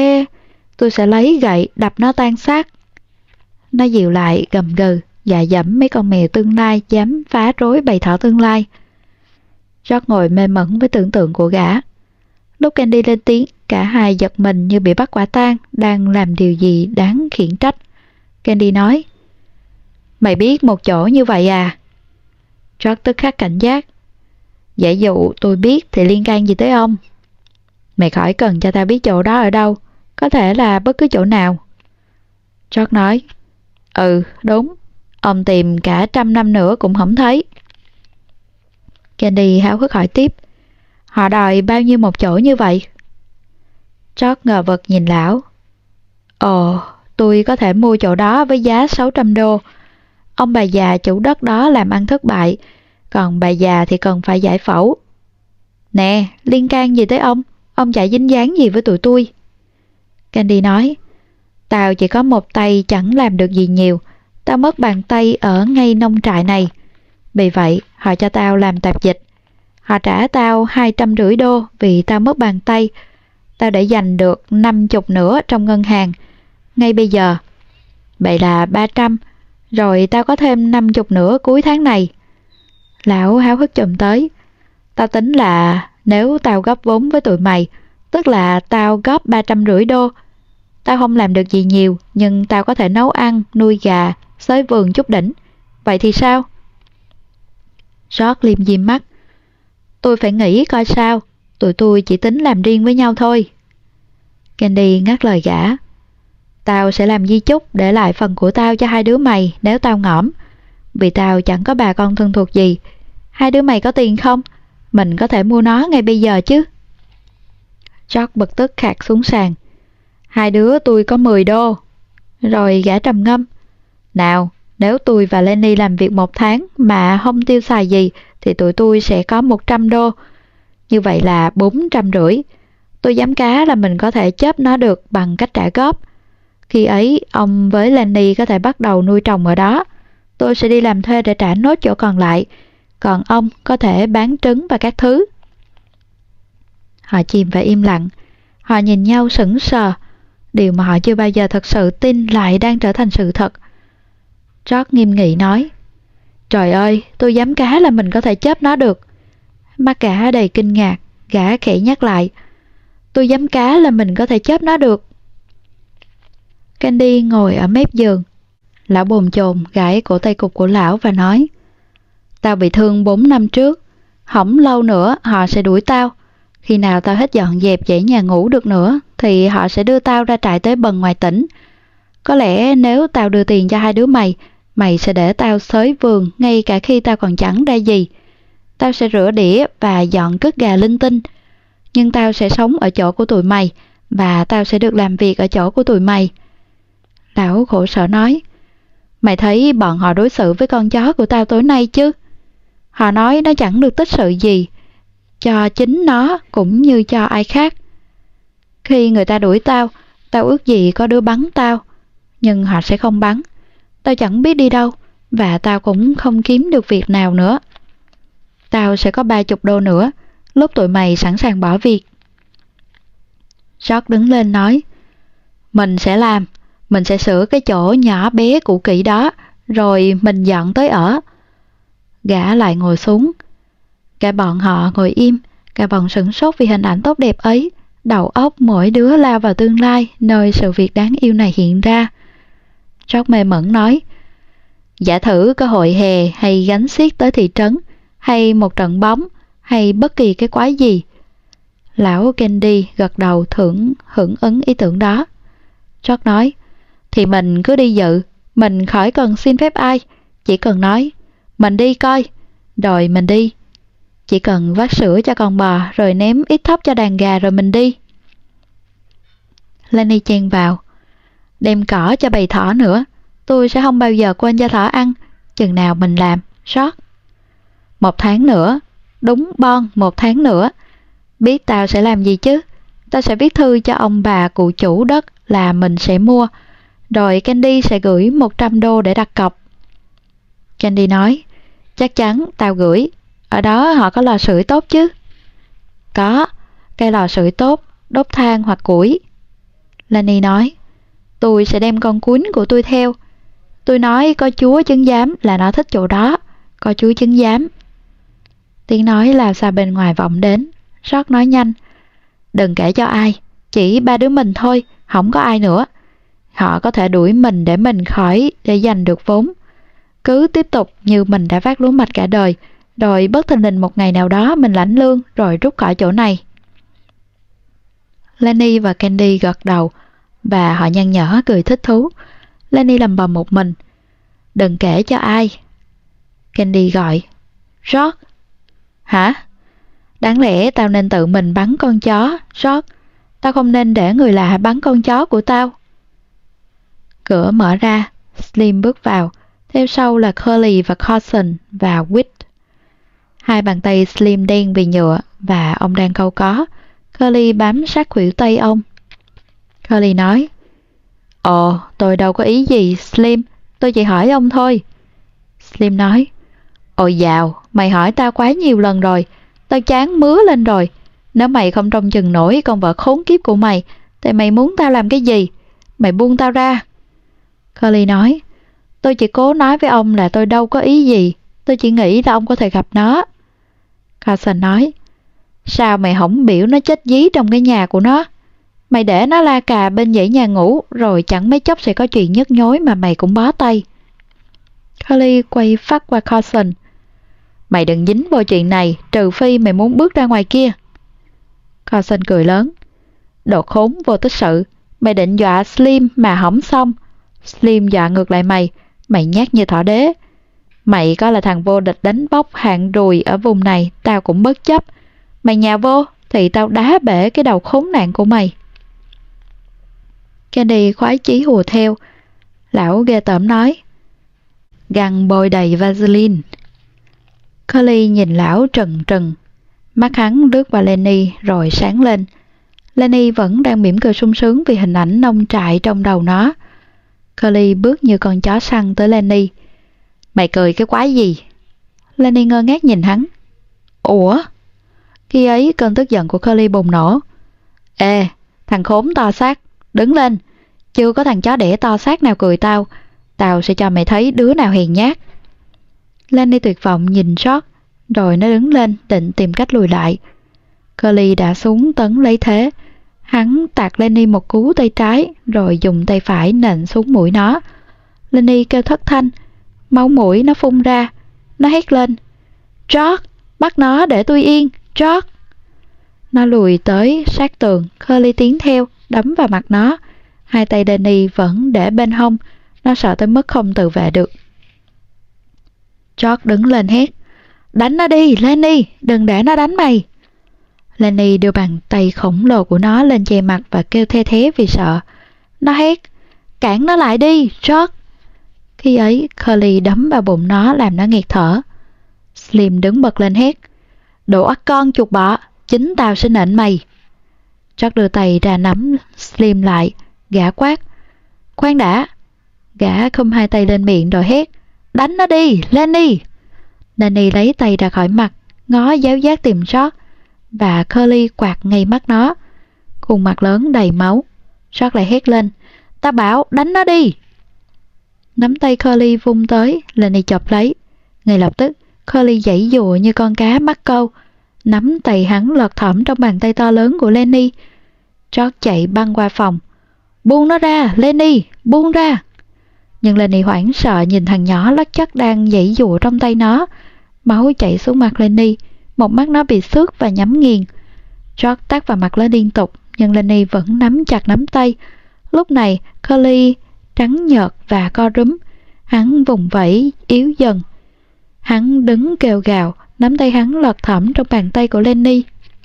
sẽ lấy gậy đập nó tan xác. Nó dịu lại gầm gừ, dạ dẫm mấy con mèo tương lai dám phá rối bầy thỏ tương lai. George ngồi mê mẩn với tưởng tượng của gã. Lúc Candy lên tiếng, cả hai giật mình như bị bắt quả tang, đang làm điều gì đáng khiển trách. Candy nói, mày biết một chỗ như vậy à? George tức khắc cảnh giác. Giả dụ tôi biết thì liên can gì tới ông? Mày khỏi cần cho tao biết chỗ đó ở đâu, có thể là bất cứ chỗ nào. George nói, ừ, đúng, ông tìm cả 100 năm nữa cũng không thấy. Candy háo hức hỏi tiếp, họ đòi bao nhiêu một chỗ như vậy? George ngờ vực nhìn lão. Ồ, tôi có thể mua chỗ đó với giá 600 đô. Ông bà già chủ đất đó làm ăn thất bại, còn bà già thì cần phải giải phẫu. Nè, liên can gì tới ông? Ông chả dính dáng gì với tụi tôi. Candy nói, tao chỉ có một tay chẳng làm được gì nhiều. Tao mất bàn tay ở ngay nông trại này. Vì vậy, họ cho tao làm tạp dịch. Họ trả tao 250 đô vì tao mất bàn tay. Tao để dành được 50 nữa trong ngân hàng ngay bây giờ. Vậy là 300. Rồi tao có thêm 50 nữa cuối tháng này. Lão háo hức chồm tới. Tao tính là nếu tao góp vốn với tụi mày, tức là tao góp 350 đô. Tao không làm được gì nhiều, nhưng tao có thể nấu ăn, nuôi gà, xới vườn chút đỉnh. Vậy thì sao? George liêm diêm mắt. Tôi phải nghĩ coi sao. Tụi tôi chỉ tính làm riêng với nhau thôi. Candy ngắt lời gã. Tao sẽ làm di chúc để lại phần của tao cho 2 đứa mày nếu tao ngõm. Vì tao chẳng có bà con thân thuộc gì. 2 đứa mày có tiền không? Mình có thể mua nó ngay bây giờ chứ. George bực tức khạc xuống sàn. 2 đứa tôi có 10 đô. Rồi gã trầm ngâm. Nào, nếu tôi và Lenny làm việc 1 tháng mà không tiêu xài gì thì tụi tôi sẽ có 100 đô. Như vậy là 450. Tôi dám cá là mình có thể chớp nó được bằng cách trả góp. Khi ấy, ông với Lenny có thể bắt đầu nuôi trồng ở đó. Tôi sẽ đi làm thuê để trả nốt chỗ còn lại. Còn ông có thể bán trứng và các thứ. Họ chìm vào im lặng. Họ nhìn nhau sững sờ. Điều mà họ chưa bao giờ thật sự tin lại đang trở thành sự thật. George nghiêm nghị nói, trời ơi, tôi dám cá là mình có thể chớp nó được. Mắt gã đầy kinh ngạc, gã khẽ nhắc lại, tôi dám cá là mình có thể chớp nó được. Candy ngồi ở mép giường. Lão bồn chồn gãi cổ tay cụt của lão và nói, tao bị thương 4 năm trước. Không lâu nữa họ sẽ đuổi tao. Khi nào tao hết dọn dẹp dãy nhà ngủ được nữa thì họ sẽ đưa tao ra trại tế bần ngoài tỉnh. Có lẽ nếu tao đưa tiền cho 2 đứa mày, mày sẽ để tao xới vườn ngay cả khi tao còn chẳng ra gì. Tao sẽ rửa đĩa và dọn cất gà linh tinh. Nhưng tao sẽ sống ở chỗ của tụi mày và tao sẽ được làm việc ở chỗ của tụi mày. Lão khổ sở nói, mày thấy bọn họ đối xử với con chó của tao tối nay chứ? Họ nói nó chẳng được tích sự gì cho chính nó cũng như cho ai khác. Khi người ta đuổi tao, tao ước gì có đứa bắn tao. Nhưng họ sẽ không bắn. Tao chẳng biết đi đâu và tao cũng không kiếm được việc nào nữa. Tao sẽ có 30 đô nữa lúc tụi mày sẵn sàng bỏ việc. George đứng lên nói, mình sẽ làm. Mình sẽ sửa cái chỗ nhỏ bé cũ kỹ đó, rồi mình dọn tới ở. Gã lại ngồi xuống. Cả bọn họ ngồi im, cả bọn sửng sốt vì hình ảnh tốt đẹp ấy. Đầu óc mỗi đứa lao vào tương lai, nơi sự việc đáng yêu này hiện ra. George mê mẩn nói, giả thử có hội hè hay gánh xiếc tới thị trấn, hay một trận bóng, hay bất kỳ cái quái gì. Lão Candy gật đầu hưởng ứng ý tưởng đó. George nói, thì mình cứ đi dự, mình khỏi cần xin phép ai, chỉ cần nói, mình đi coi, rồi mình đi. Chỉ cần vắt sữa cho con bò rồi ném ít thóc cho đàn gà rồi mình đi. Lenny chen vào, đem cỏ cho bầy thỏ nữa, tôi sẽ không bao giờ quên cho thỏ ăn, chừng nào mình làm, George. 1 tháng nữa, đúng bon 1 tháng nữa. Biết tao sẽ làm gì chứ? Tao sẽ viết thư cho ông bà cụ chủ đất là mình sẽ mua. Rồi Candy sẽ gửi $100 để đặt cọc. Candy nói, chắc chắn tao gửi. Ở đó họ có lò sưởi tốt chứ? Có, cây lò sưởi tốt, đốt than hoặc củi. Lenny nói, tôi sẽ đem con cún của tôi theo. Tôi nói có Chúa chứng giám là nó thích chỗ đó. Có Chúa chứng giám. Tiếng nói là xa bên ngoài vọng đến. George nói nhanh, đừng kể cho ai, chỉ 3 đứa mình thôi, không có ai nữa. Họ có thể đuổi mình để mình khỏi để giành được vốn. Cứ tiếp tục như mình đã vác lúa mạch cả đời, rồi bất thình lình một ngày nào đó mình lãnh lương rồi rút khỏi chỗ này. Lenny và Candy gật đầu và họ nhăn nhở cười thích thú. Lenny lầm bầm một mình, đừng kể cho ai. Candy gọi, George. Hả? Đáng lẽ tao nên tự mình bắn con chó, George. Tao không nên để người lạ bắn con chó của tao. Cửa mở ra, Slim bước vào, theo sau là Curly và Carson và Whit. Hai bàn tay Slim đen vì nhựa và ông đang cau có. Curly bám sát khuỷu tay ông. Curly nói, ồ, tôi đâu có ý gì, Slim, tôi chỉ hỏi ông thôi. Slim nói, ôi dào, mày hỏi tao quá nhiều lần rồi, tao chán mứa lên rồi. Nếu mày không trông chừng nổi con vợ khốn kiếp của mày, thì mày muốn tao làm cái gì? Mày buông tao ra. Curly nói, tôi chỉ cố nói với ông là tôi đâu có ý gì, tôi chỉ nghĩ là ông có thể gặp nó. Carson nói, sao mày không biểu nó chết dí trong cái nhà của nó? Mày để nó la cà bên dãy nhà ngủ, rồi chẳng mấy chốc sẽ có chuyện nhức nhối mà mày cũng bó tay. Curly quay phát qua Carson, mày đừng dính vào chuyện này, trừ phi mày muốn bước ra ngoài kia. Carson cười lớn, đồ khốn vô tích sự, mày định dọa Slim mà hỏng xong. Slim dọa ngược lại mày, mày nhát như thỏ đế. Mày có là thằng vô địch đánh bốc hạng rùi ở vùng này, tao cũng bất chấp. Mày nhào vô, thì tao đá bể cái đầu khốn nạn của mày. Candy khoái chí hùa theo. Lão ghê tởm nói, găng bôi đầy Vaseline. Curly nhìn lão trừng trừng. Mắt hắn lướt qua Lenny rồi sáng lên. Lenny vẫn đang mỉm cười sung sướng vì hình ảnh nông trại trong đầu nó. Curly bước như con chó săn tới Lenny. Mày cười cái quái gì? Lenny ngơ ngác nhìn hắn. Ủa? Khi ấy cơn tức giận của Curly bùng nổ. Ê, thằng khốn to xác, đứng lên. Chưa có thằng chó đẻ to xác nào cười tao. Tao sẽ cho mày thấy đứa nào hèn nhát. Lenny tuyệt vọng nhìn George, rồi nó đứng lên định tìm cách lùi lại. Curly đã xuống tấn lấy thế. Hắn tạt Lenny một cú tay trái, rồi dùng tay phải nện xuống mũi nó. Lenny kêu thất thanh, máu mũi nó phun ra. Nó hét lên, George, bắt nó để tôi yên, George. Nó lùi tới sát tường, Curly tiến theo, đấm vào mặt nó. Hai tay Lenny vẫn để bên hông, nó sợ tới mức không tự vệ được. George đứng lên hét, đánh nó đi, Lenny, đừng để nó đánh mày. Lenny đưa bàn tay khổng lồ của nó lên che mặt và kêu the thé vì sợ. Nó hét, cản nó lại đi, George. Khi ấy, Curly đấm vào bụng nó làm nó nghẹt thở. Slim đứng bật lên hét, đồ ắt con chuột bọ, chính tao sẽ nện mày. George đưa tay ra nắm Slim lại, gã quát, khoan đã. Gã khum hai tay lên miệng rồi hét, đánh nó đi, Lenny. Lenny lấy tay ra khỏi mặt, ngó giáo giác tìm George, và Curly quạt ngay mắt nó. Khuôn mặt lớn đầy máu. George lại hét lên, ta bảo đánh nó đi. Nắm tay Curly vung tới, Lenny chộp lấy. Ngay lập tức, Curly giãy giụa như con cá mắc câu. Nắm tay hắn lọt thỏm trong bàn tay to lớn của Lenny. George chạy băng qua phòng. Buông nó ra, Lenny, buông ra. Nhưng Lenny hoảng sợ nhìn thằng nhỏ lắc chắc đang giãy giụa trong tay nó. Máu chảy xuống mặt Lenny, một mắt nó bị xước và nhắm nghiền. George tát vào mặt nó liên tục, nhưng Lenny vẫn nắm chặt nắm tay. Lúc này, Curly trắng nhợt và co rúm. Hắn vùng vẫy, yếu dần. Hắn đứng kêu gào, nắm tay hắn lọt thỏm trong bàn tay của Lenny.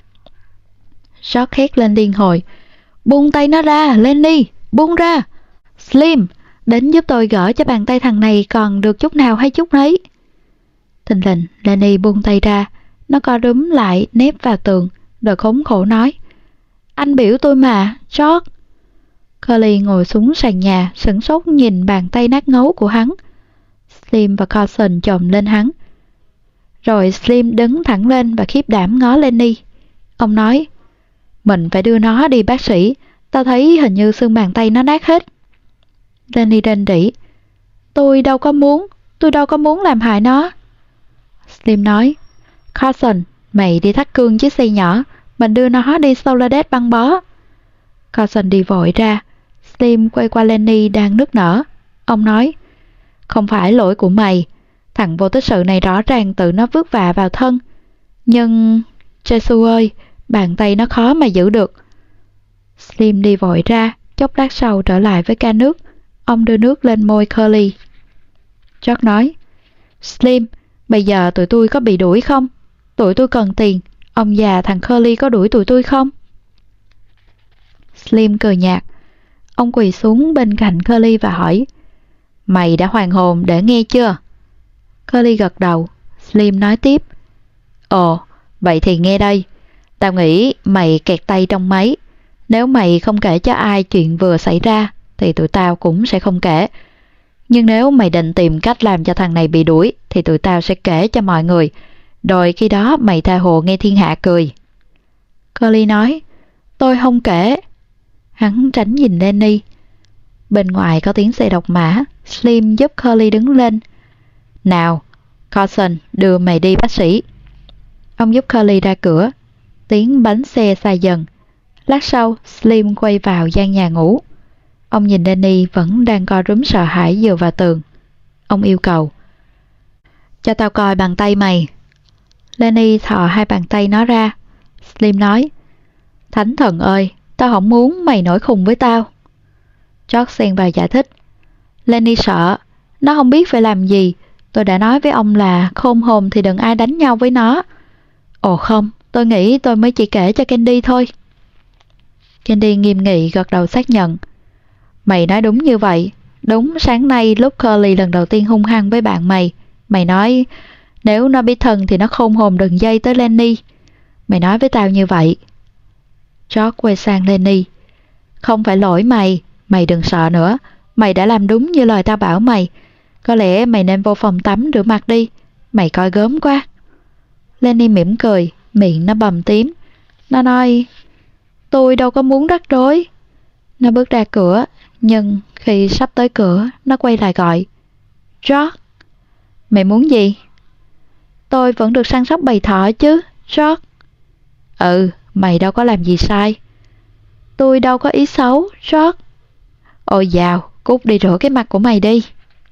George hét lên điên hồi. Buông tay nó ra, Lenny, buông ra. Slim, đến giúp tôi gỡ cho bàn tay thằng này còn được chút nào hay chút nấy. Thình lình, Lenny buông tay ra. Nó co rúm lại nép vào tường, rồi khốn khổ nói: Anh biểu tôi mà, George. Curly ngồi xuống sàn nhà, sửng sốt nhìn bàn tay nát ngấu của hắn. Slim và Carson chồm lên hắn. Rồi Slim đứng thẳng lên và khiếp đảm ngó Lenny. Ông nói: Mình phải đưa nó đi bác sĩ, tao thấy hình như xương bàn tay nó nát hết. Lenny rên rỉ: Tôi đâu có muốn làm hại nó. Slim nói: Carson, mày đi thắt cương chiếc xe nhỏ, mình đưa nó đi Soledad băng bó. Carson đi vội ra. Slim quay qua Lenny đang nức nở. Ông nói: Không phải lỗi của mày, thằng vô tích sự này rõ ràng tự nó vướng vạ vào thân. Nhưng, Jesus ơi, bàn tay nó khó mà giữ được. Slim đi vội ra, chốc lát sau trở lại với ca nước. Ông đưa nước lên môi Curly. George nói: Slim, bây giờ tụi tôi có bị đuổi không? Tụi tôi cần tiền. Ông già thằng Curly có đuổi tụi tôi không? Slim cười nhạt. Ông quỳ xuống bên cạnh Curly và hỏi: Mày đã hoàn hồn để nghe chưa? Curly gật đầu. Slim nói tiếp: Ồ, vậy thì nghe đây. Tao nghĩ mày kẹt tay trong máy. Nếu mày không kể cho ai chuyện vừa xảy ra thì tụi tao cũng sẽ không kể. Nhưng nếu mày định tìm cách làm cho thằng này bị đuổi thì tụi tao sẽ kể cho mọi người. Rồi khi đó mày tha hồ nghe thiên hạ cười. Curly nói: Tôi không kể. Hắn tránh nhìn Lenny. Bên ngoài có tiếng xe độc mã. Slim giúp Curly đứng lên. Nào, Carson, đưa mày đi bác sĩ. Ông giúp Curly ra cửa. Tiếng bánh xe xa dần. Lát sau, Slim quay vào gian nhà ngủ. Ông nhìn Lenny vẫn đang co rúm sợ hãi dựa vào tường. Ông yêu cầu: Cho tao coi bàn tay mày. Lenny thò hai bàn tay nó ra. Slim nói: Thánh thần ơi, tao không muốn mày nổi khùng với tao. George xen vào giải thích: Lenny sợ, nó không biết phải làm gì. Tôi đã nói với ông là khôn hồn thì đừng ai đánh nhau với nó. Ồ không, tôi nghĩ tôi mới chỉ kể cho Candy thôi. Candy nghiêm nghị gật đầu xác nhận. Mày nói đúng như vậy. Đúng sáng nay lúc Curly lần đầu tiên hung hăng với bạn mày, mày nói nếu nó biết thân thì nó khôn hồn đừng dây tới Lenny. Mày nói với tao như vậy. George quay sang Lenny. Không phải lỗi mày, mày đừng sợ nữa. Mày đã làm đúng như lời tao bảo mày. Có lẽ mày nên vô phòng tắm rửa mặt đi. Mày coi gớm quá. Lenny mỉm cười, miệng nó bầm tím. Nó nói: Tôi đâu có muốn rắc rối. Nó bước ra cửa, nhưng khi sắp tới cửa, nó quay lại gọi: George. Mày muốn gì? Tôi vẫn được săn sóc bầy thỏ chứ, George. Ừ, mày đâu có làm gì sai. Tôi đâu có ý xấu, George. Ôi dào, cút đi rửa cái mặt của mày đi.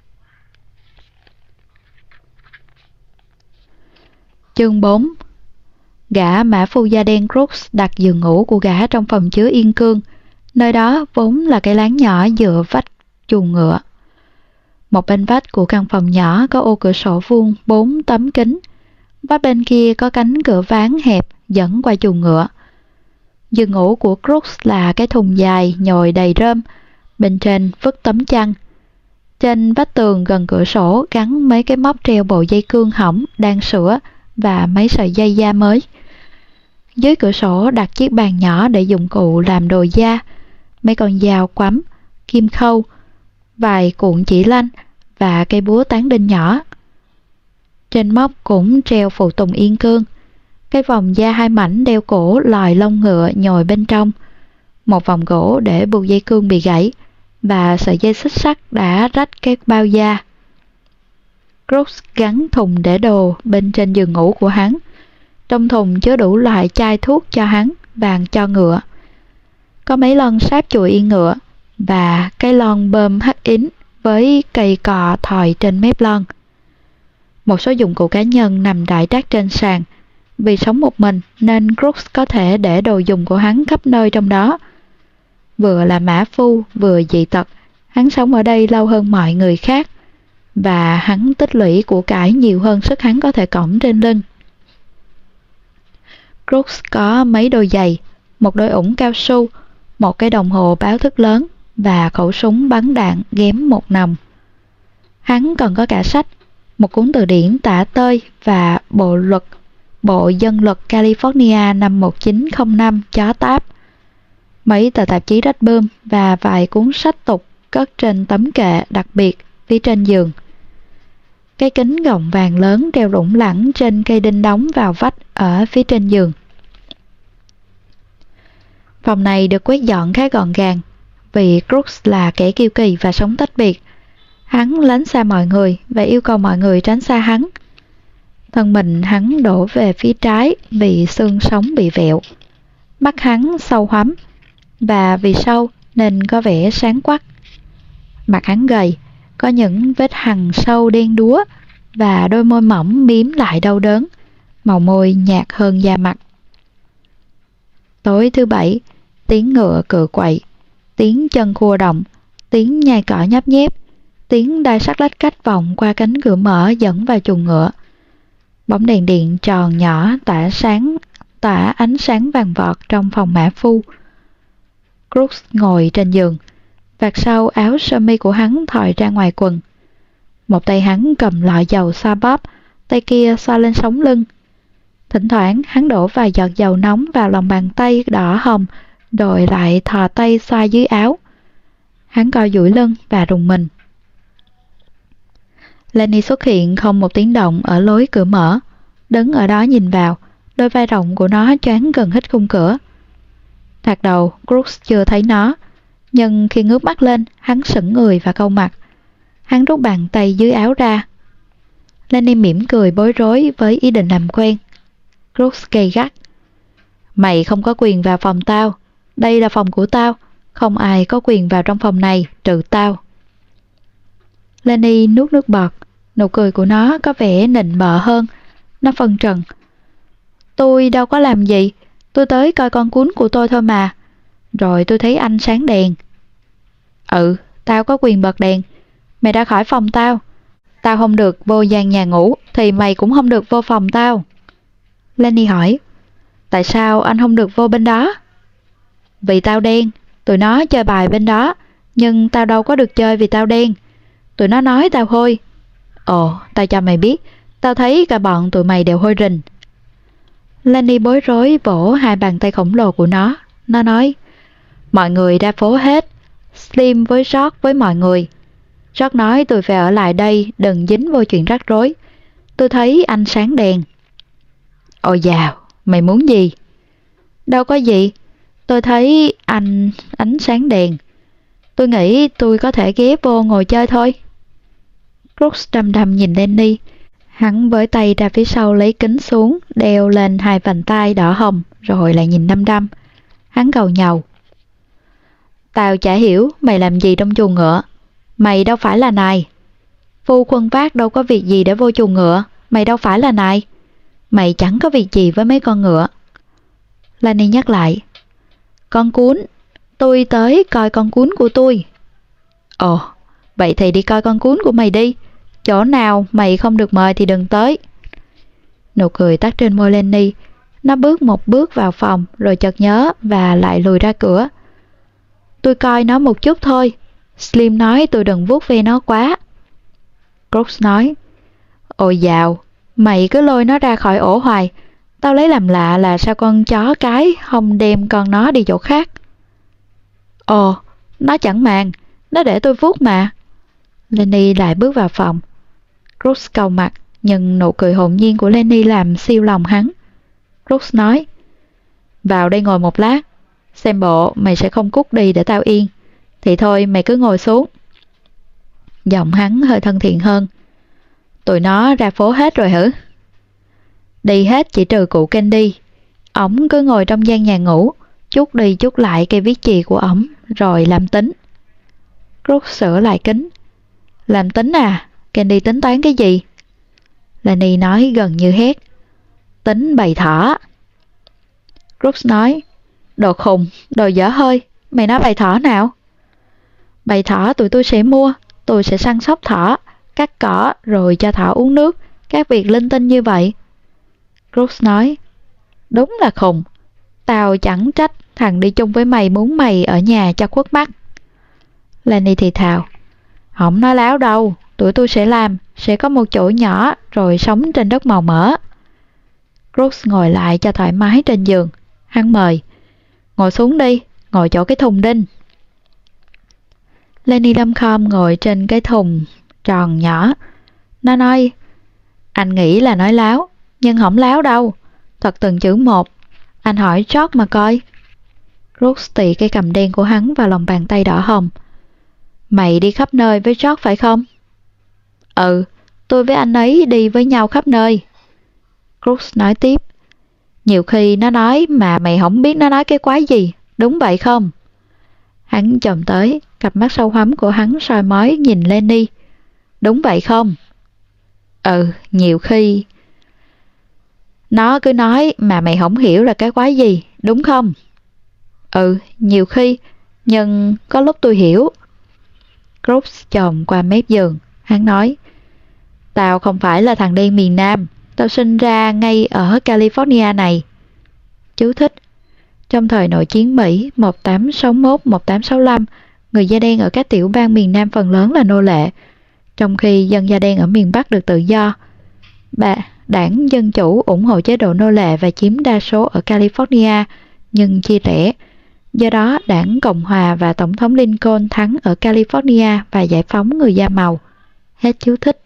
Chương 4. Gã mã phu da đen Crooks đặt giường ngủ của gã trong phòng chứa yên cương. Nơi đó vốn là cái lán nhỏ dựa vách chuồng ngựa. Một bên vách của căn phòng nhỏ có ô cửa sổ vuông 4 tấm kính. Vách bên kia có cánh cửa ván hẹp dẫn qua chuồng ngựa. Giường ngủ của Crooks là cái thùng dài nhồi đầy rơm. Bên trên vứt tấm chăn. Trên vách tường gần cửa sổ gắn mấy cái móc treo bộ dây cương hỏng đang sửa và mấy sợi dây da mới. Dưới cửa sổ đặt chiếc bàn nhỏ để dụng cụ làm đồ da, mấy con dao quắm, kim khâu, vài cuộn chỉ lanh và cây búa tán đinh nhỏ. Trên móc cũng treo phụ tùng yên cương, cái vòng da 2 mảnh đeo cổ lòi lông ngựa nhồi bên trong, một vòng gỗ để buộc dây cương bị gãy và sợi dây xích sắt đã rách cái bao da. Crooks gắn thùng để đồ bên trên giường ngủ của hắn. Trong thùng chứa đủ loại chai thuốc cho hắn và cho ngựa. Có mấy lon sáp chùi yên ngựa và cái lon bơm hắc ín với cây cọ thòi trên mép lon. Một số dụng cụ cá nhân nằm rải rác trên sàn. Vì sống một mình nên Crooks có thể để đồ dùng của hắn khắp nơi trong đó. Vừa là mã phu vừa dị tật, hắn sống ở đây lâu hơn mọi người khác. Và hắn tích lũy của cải nhiều hơn sức hắn có thể cõng trên lưng. Crooks có mấy đôi giày, một đôi ủng cao su, một cái đồng hồ báo thức lớn và khẩu súng bắn đạn ghém 1 nòng. Hắn còn có cả sách, một cuốn từ điển tả tơi và bộ luật Bộ Dân luật California năm 1905 chó táp, mấy tờ tạp chí rách bươm và vài cuốn sách tục cất trên tấm kệ đặc biệt phía trên giường. Cái kính gọng vàng lớn treo lủng lẳng trên cây đinh đóng vào vách ở phía trên giường. Phòng này được quét dọn khá gọn gàng, vì Crooks là kẻ kiêu kỳ và sống tách biệt. Hắn lánh xa mọi người và yêu cầu mọi người tránh xa hắn. Thân mình hắn đổ về phía trái vì xương sống bị vẹo. Mắt hắn sâu hoắm, và vì sâu nên có vẻ sáng quắc. Mặt hắn gầy, có những vết hằn sâu đen đúa và đôi môi mỏng mím lại đau đớn, màu môi nhạt hơn da mặt. Tối thứ Bảy, tiếng ngựa cựa quậy, tiếng chân cua động, tiếng nhai cỏ nhấp nhép, tiếng đai sắt lách cách vọng qua cánh cửa mở dẫn vào chuồng ngựa. Bóng đèn điện tròn nhỏ tỏa ánh sáng vàng vọt trong phòng mã phu. Crooks ngồi trên giường, vạt sau áo sơ mi của hắn thòi ra ngoài quần. Một tay hắn cầm lọ dầu xoa bóp, tay kia xoa lên sống lưng. Thỉnh thoảng hắn đổ vài giọt dầu nóng vào lòng bàn tay đỏ hồng, rồi lại thò tay xoa dưới áo. Hắn co duỗi lưng và rùng mình. Lenny xuất hiện không một tiếng động ở lối cửa mở, đứng ở đó nhìn vào, đôi vai rộng của nó choáng gần hết khung cửa. Thoạt đầu, Crooks chưa thấy nó, nhưng khi ngước mắt lên, hắn sững người và cau mặt. Hắn rút bàn tay dưới áo ra. Lenny mỉm cười bối rối với ý định làm quen. Crooks gay gắt. Mày không có quyền vào phòng tao. Đây là phòng của tao. Không ai có quyền vào trong phòng này trừ tao. Lenny nuốt nước bọt. Nụ cười của nó có vẻ nịnh bợ hơn. Nó phân trần. Tôi đâu có làm gì. Tôi tới coi con cún của tôi thôi mà. Rồi tôi thấy anh sáng đèn. Ừ, tao có quyền bật đèn. Mày ra khỏi phòng tao. Tao không được vô gian nhà ngủ, thì mày cũng không được vô phòng tao. Lenny hỏi. Tại sao anh không được vô bên đó? Vì tao đen. Tụi nó chơi bài bên đó. Nhưng tao đâu có được chơi vì tao đen. Tụi nó nói tao hôi. Ồ, tao cho mày biết. Tao thấy cả bọn tụi mày đều hôi rình. Lenny bối rối vỗ hai bàn tay khổng lồ của nó. Nó nói. Mọi người ra phố hết. Slim với George với mọi người. George nói tôi phải ở lại đây, đừng dính vô chuyện rắc rối. Tôi thấy anh sáng đèn. Ôi dào, mày muốn gì? Đâu có gì. Tôi thấy anh ánh sáng đèn. Tôi nghĩ tôi có thể ghé vô ngồi chơi thôi. Crooks đăm đăm nhìn Lenny. Hắn với tay ra phía sau lấy kính xuống, đeo lên hai vành tai đỏ hồng, rồi lại nhìn đăm đăm. Hắn cầu nhàu. Tao chả hiểu mày làm gì trong chuồng ngựa. Mày đâu phải là nài. Phu khuân vác đâu có việc gì để vô chuồng ngựa. Mày đâu phải là nài. Mày chẳng có việc gì với mấy con ngựa. Lenny nhắc lại. Con cún. Tôi tới coi con cún của tôi. Ồ, vậy thì đi coi con cún của mày đi. Chỗ nào mày không được mời thì đừng tới. Nụ cười tắt trên môi Lenny. Nó bước một bước vào phòng rồi chợt nhớ và lại lùi ra cửa. Tôi coi nó một chút thôi. Slim nói tôi đừng vuốt ve nó quá. Crooks nói. Ôi dào, mày cứ lôi nó ra khỏi ổ hoài. Tao lấy làm lạ là sao con chó cái không đem con nó đi chỗ khác. Ồ, nó chẳng màng. Nó để tôi vuốt mà. Lenny lại bước vào phòng. Crooks cau mặt, nhưng nụ cười hồn nhiên của Lenny làm siêu lòng hắn. Crooks nói. Vào đây ngồi một lát. Xem bộ mày sẽ không cút đi để tao yên. Thì thôi mày cứ ngồi xuống. Giọng hắn hơi thân thiện hơn. Tụi nó ra phố hết rồi hử? Đi hết chỉ trừ cụ Candy. Ổng cứ ngồi trong gian nhà ngủ, chút đi chút lại cây viết chì của ổng, rồi làm tính. Crooks sửa lại kính. Làm tính à? Candy tính toán cái gì? Lenny nói gần như hét. Tính bày thỏ. Crooks nói. Đồ khùng, đồ dở hơi. Mày nói bày thỏ nào? Bày thỏ tụi tôi sẽ mua. Tôi sẽ săn sóc thỏ, cắt cỏ rồi cho thỏ uống nước. Các việc linh tinh như vậy. Crooks nói. Đúng là khùng. Tao chẳng trách thằng đi chung với mày muốn mày ở nhà cho khuất mắt. Lenny thì thào. Không nói láo đâu. Tụi tôi sẽ làm. Sẽ có một chỗ nhỏ rồi sống trên đất màu mỡ. Brooks ngồi lại cho thoải mái trên giường. Hắn mời. Ngồi xuống đi, ngồi chỗ cái thùng đinh. Lenny đâm khom ngồi trên cái thùng tròn nhỏ. Nó nói, anh nghĩ là nói láo, nhưng không láo đâu. Thật từng chữ một. Anh hỏi George mà coi. Brooks tì cái cầm đen của hắn vào lòng bàn tay đỏ hồng. Mày đi khắp nơi với George phải không? Ừ, tôi với anh ấy đi với nhau khắp nơi. Brooks nói tiếp. Nhiều khi nó nói mà mày không biết nó nói cái quái gì, đúng vậy không? Hắn chồm tới, cặp mắt sâu hoắm của hắn soi mói nhìn Lenny. Đúng vậy không? Ừ, nhiều khi. Nó cứ nói mà mày không hiểu là cái quái gì, đúng không? Ừ, nhiều khi, nhưng có lúc tôi hiểu. Brooks chồm qua mép giường, hắn nói. Tao không phải là thằng đen miền Nam, tao sinh ra ngay ở California này. Chú thích. Trong thời nội chiến Mỹ 1861-1865, người da đen ở các tiểu bang miền Nam phần lớn là nô lệ, trong khi dân da đen ở miền Bắc được tự do. Đảng Dân Chủ ủng hộ chế độ nô lệ và chiếm đa số ở California, nhưng chia rẽ. Do đó, đảng Cộng Hòa và Tổng thống Lincoln thắng ở California và giải phóng người da màu. Hết chú thích.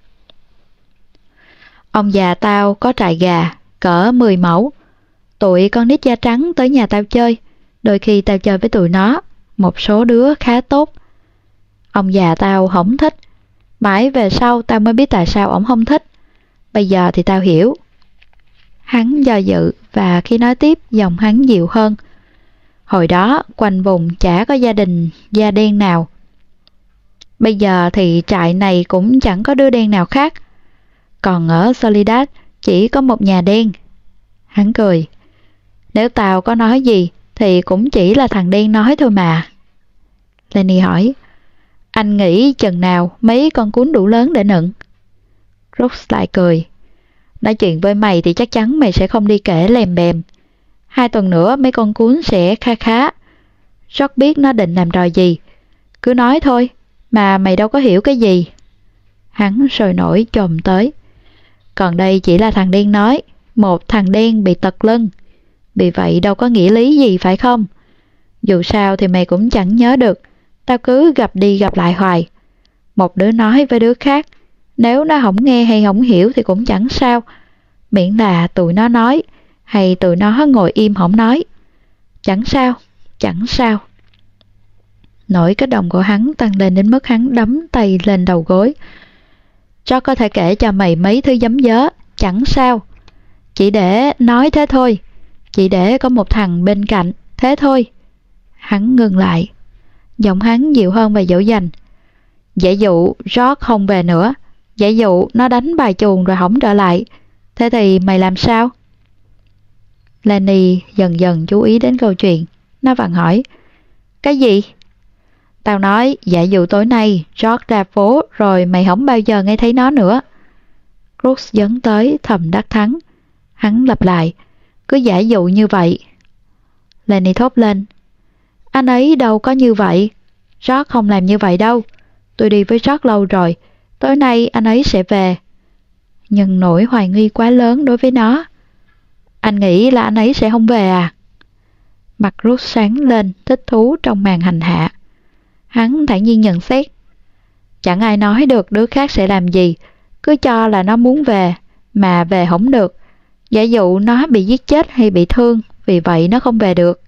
Ông già tao có trại gà, cỡ 10 mẫu. Tụi con nít da trắng tới nhà tao chơi, đôi khi tao chơi với tụi nó, một số đứa khá tốt. Ông già tao không thích, mãi về sau tao mới biết tại sao ổng không thích. Bây giờ thì tao hiểu. Hắn do dự và khi nói tiếp giọng hắn dịu hơn. Hồi đó quanh vùng chả có gia đình da đen nào. Bây giờ thì trại này cũng chẳng có đứa đen nào khác. Còn ở Soledad chỉ có một nhà đen. Hắn cười. Nếu tao có nói gì thì cũng chỉ là thằng đen nói thôi mà. Lenny hỏi. Anh nghĩ chừng nào mấy con cún đủ lớn để nựng? Brooks lại cười. Nói chuyện với mày thì chắc chắn mày sẽ không đi kể lèm bèm. 2 tuần nữa mấy con cún sẽ kha khá. George biết nó định làm trò gì. Cứ nói thôi, mà mày đâu có hiểu cái gì. Hắn sôi nổi chồm tới. Còn đây chỉ là thằng đen nói, một thằng đen bị tật lưng. Vì vậy đâu có nghĩa lý gì phải không? Dù sao thì mày cũng chẳng nhớ được. Tao cứ gặp đi gặp lại hoài. Một đứa nói với đứa khác. Nếu nó không nghe hay không hiểu thì cũng chẳng sao. Miễn là tụi nó nói, hay tụi nó ngồi im không nói. Chẳng sao, chẳng sao. Nỗi kích động của hắn tăng lên đến mức hắn đấm tay lên đầu gối. Cho có thể kể cho mày mấy thứ giấm dớ, chẳng sao. Chỉ để nói thế thôi. Chỉ để có một thằng bên cạnh, thế thôi. Hắn ngừng lại. Giọng hắn dịu hơn và dỗ dành. Giả dụ George không về nữa. Giả dụ nó đánh bài chuồng rồi không trở lại. Thế thì mày làm sao? Lenny dần dần chú ý đến câu chuyện. Nó vặn hỏi. Cái gì? Tao nói giả dụ tối nay George ra phố rồi mày không bao giờ nghe thấy nó nữa. Brooks dấn tới thầm đắc thắng. Hắn lặp lại. Cứ giả dụ như vậy. Lenny thốt lên. Anh ấy đâu có như vậy. George không làm như vậy đâu. Tôi đi với George lâu rồi. Tối nay anh ấy sẽ về. Nhưng nỗi hoài nghi quá lớn đối với nó. Anh nghĩ là anh ấy sẽ không về à? Mặt Brooks sáng lên, thích thú trong màn hành hạ. Hắn thản nhiên nhận xét. Chẳng ai nói được đứa khác sẽ làm gì. Cứ cho là nó muốn về, mà về không được. Giả dụ nó bị giết chết hay bị thương, vì vậy nó không về được.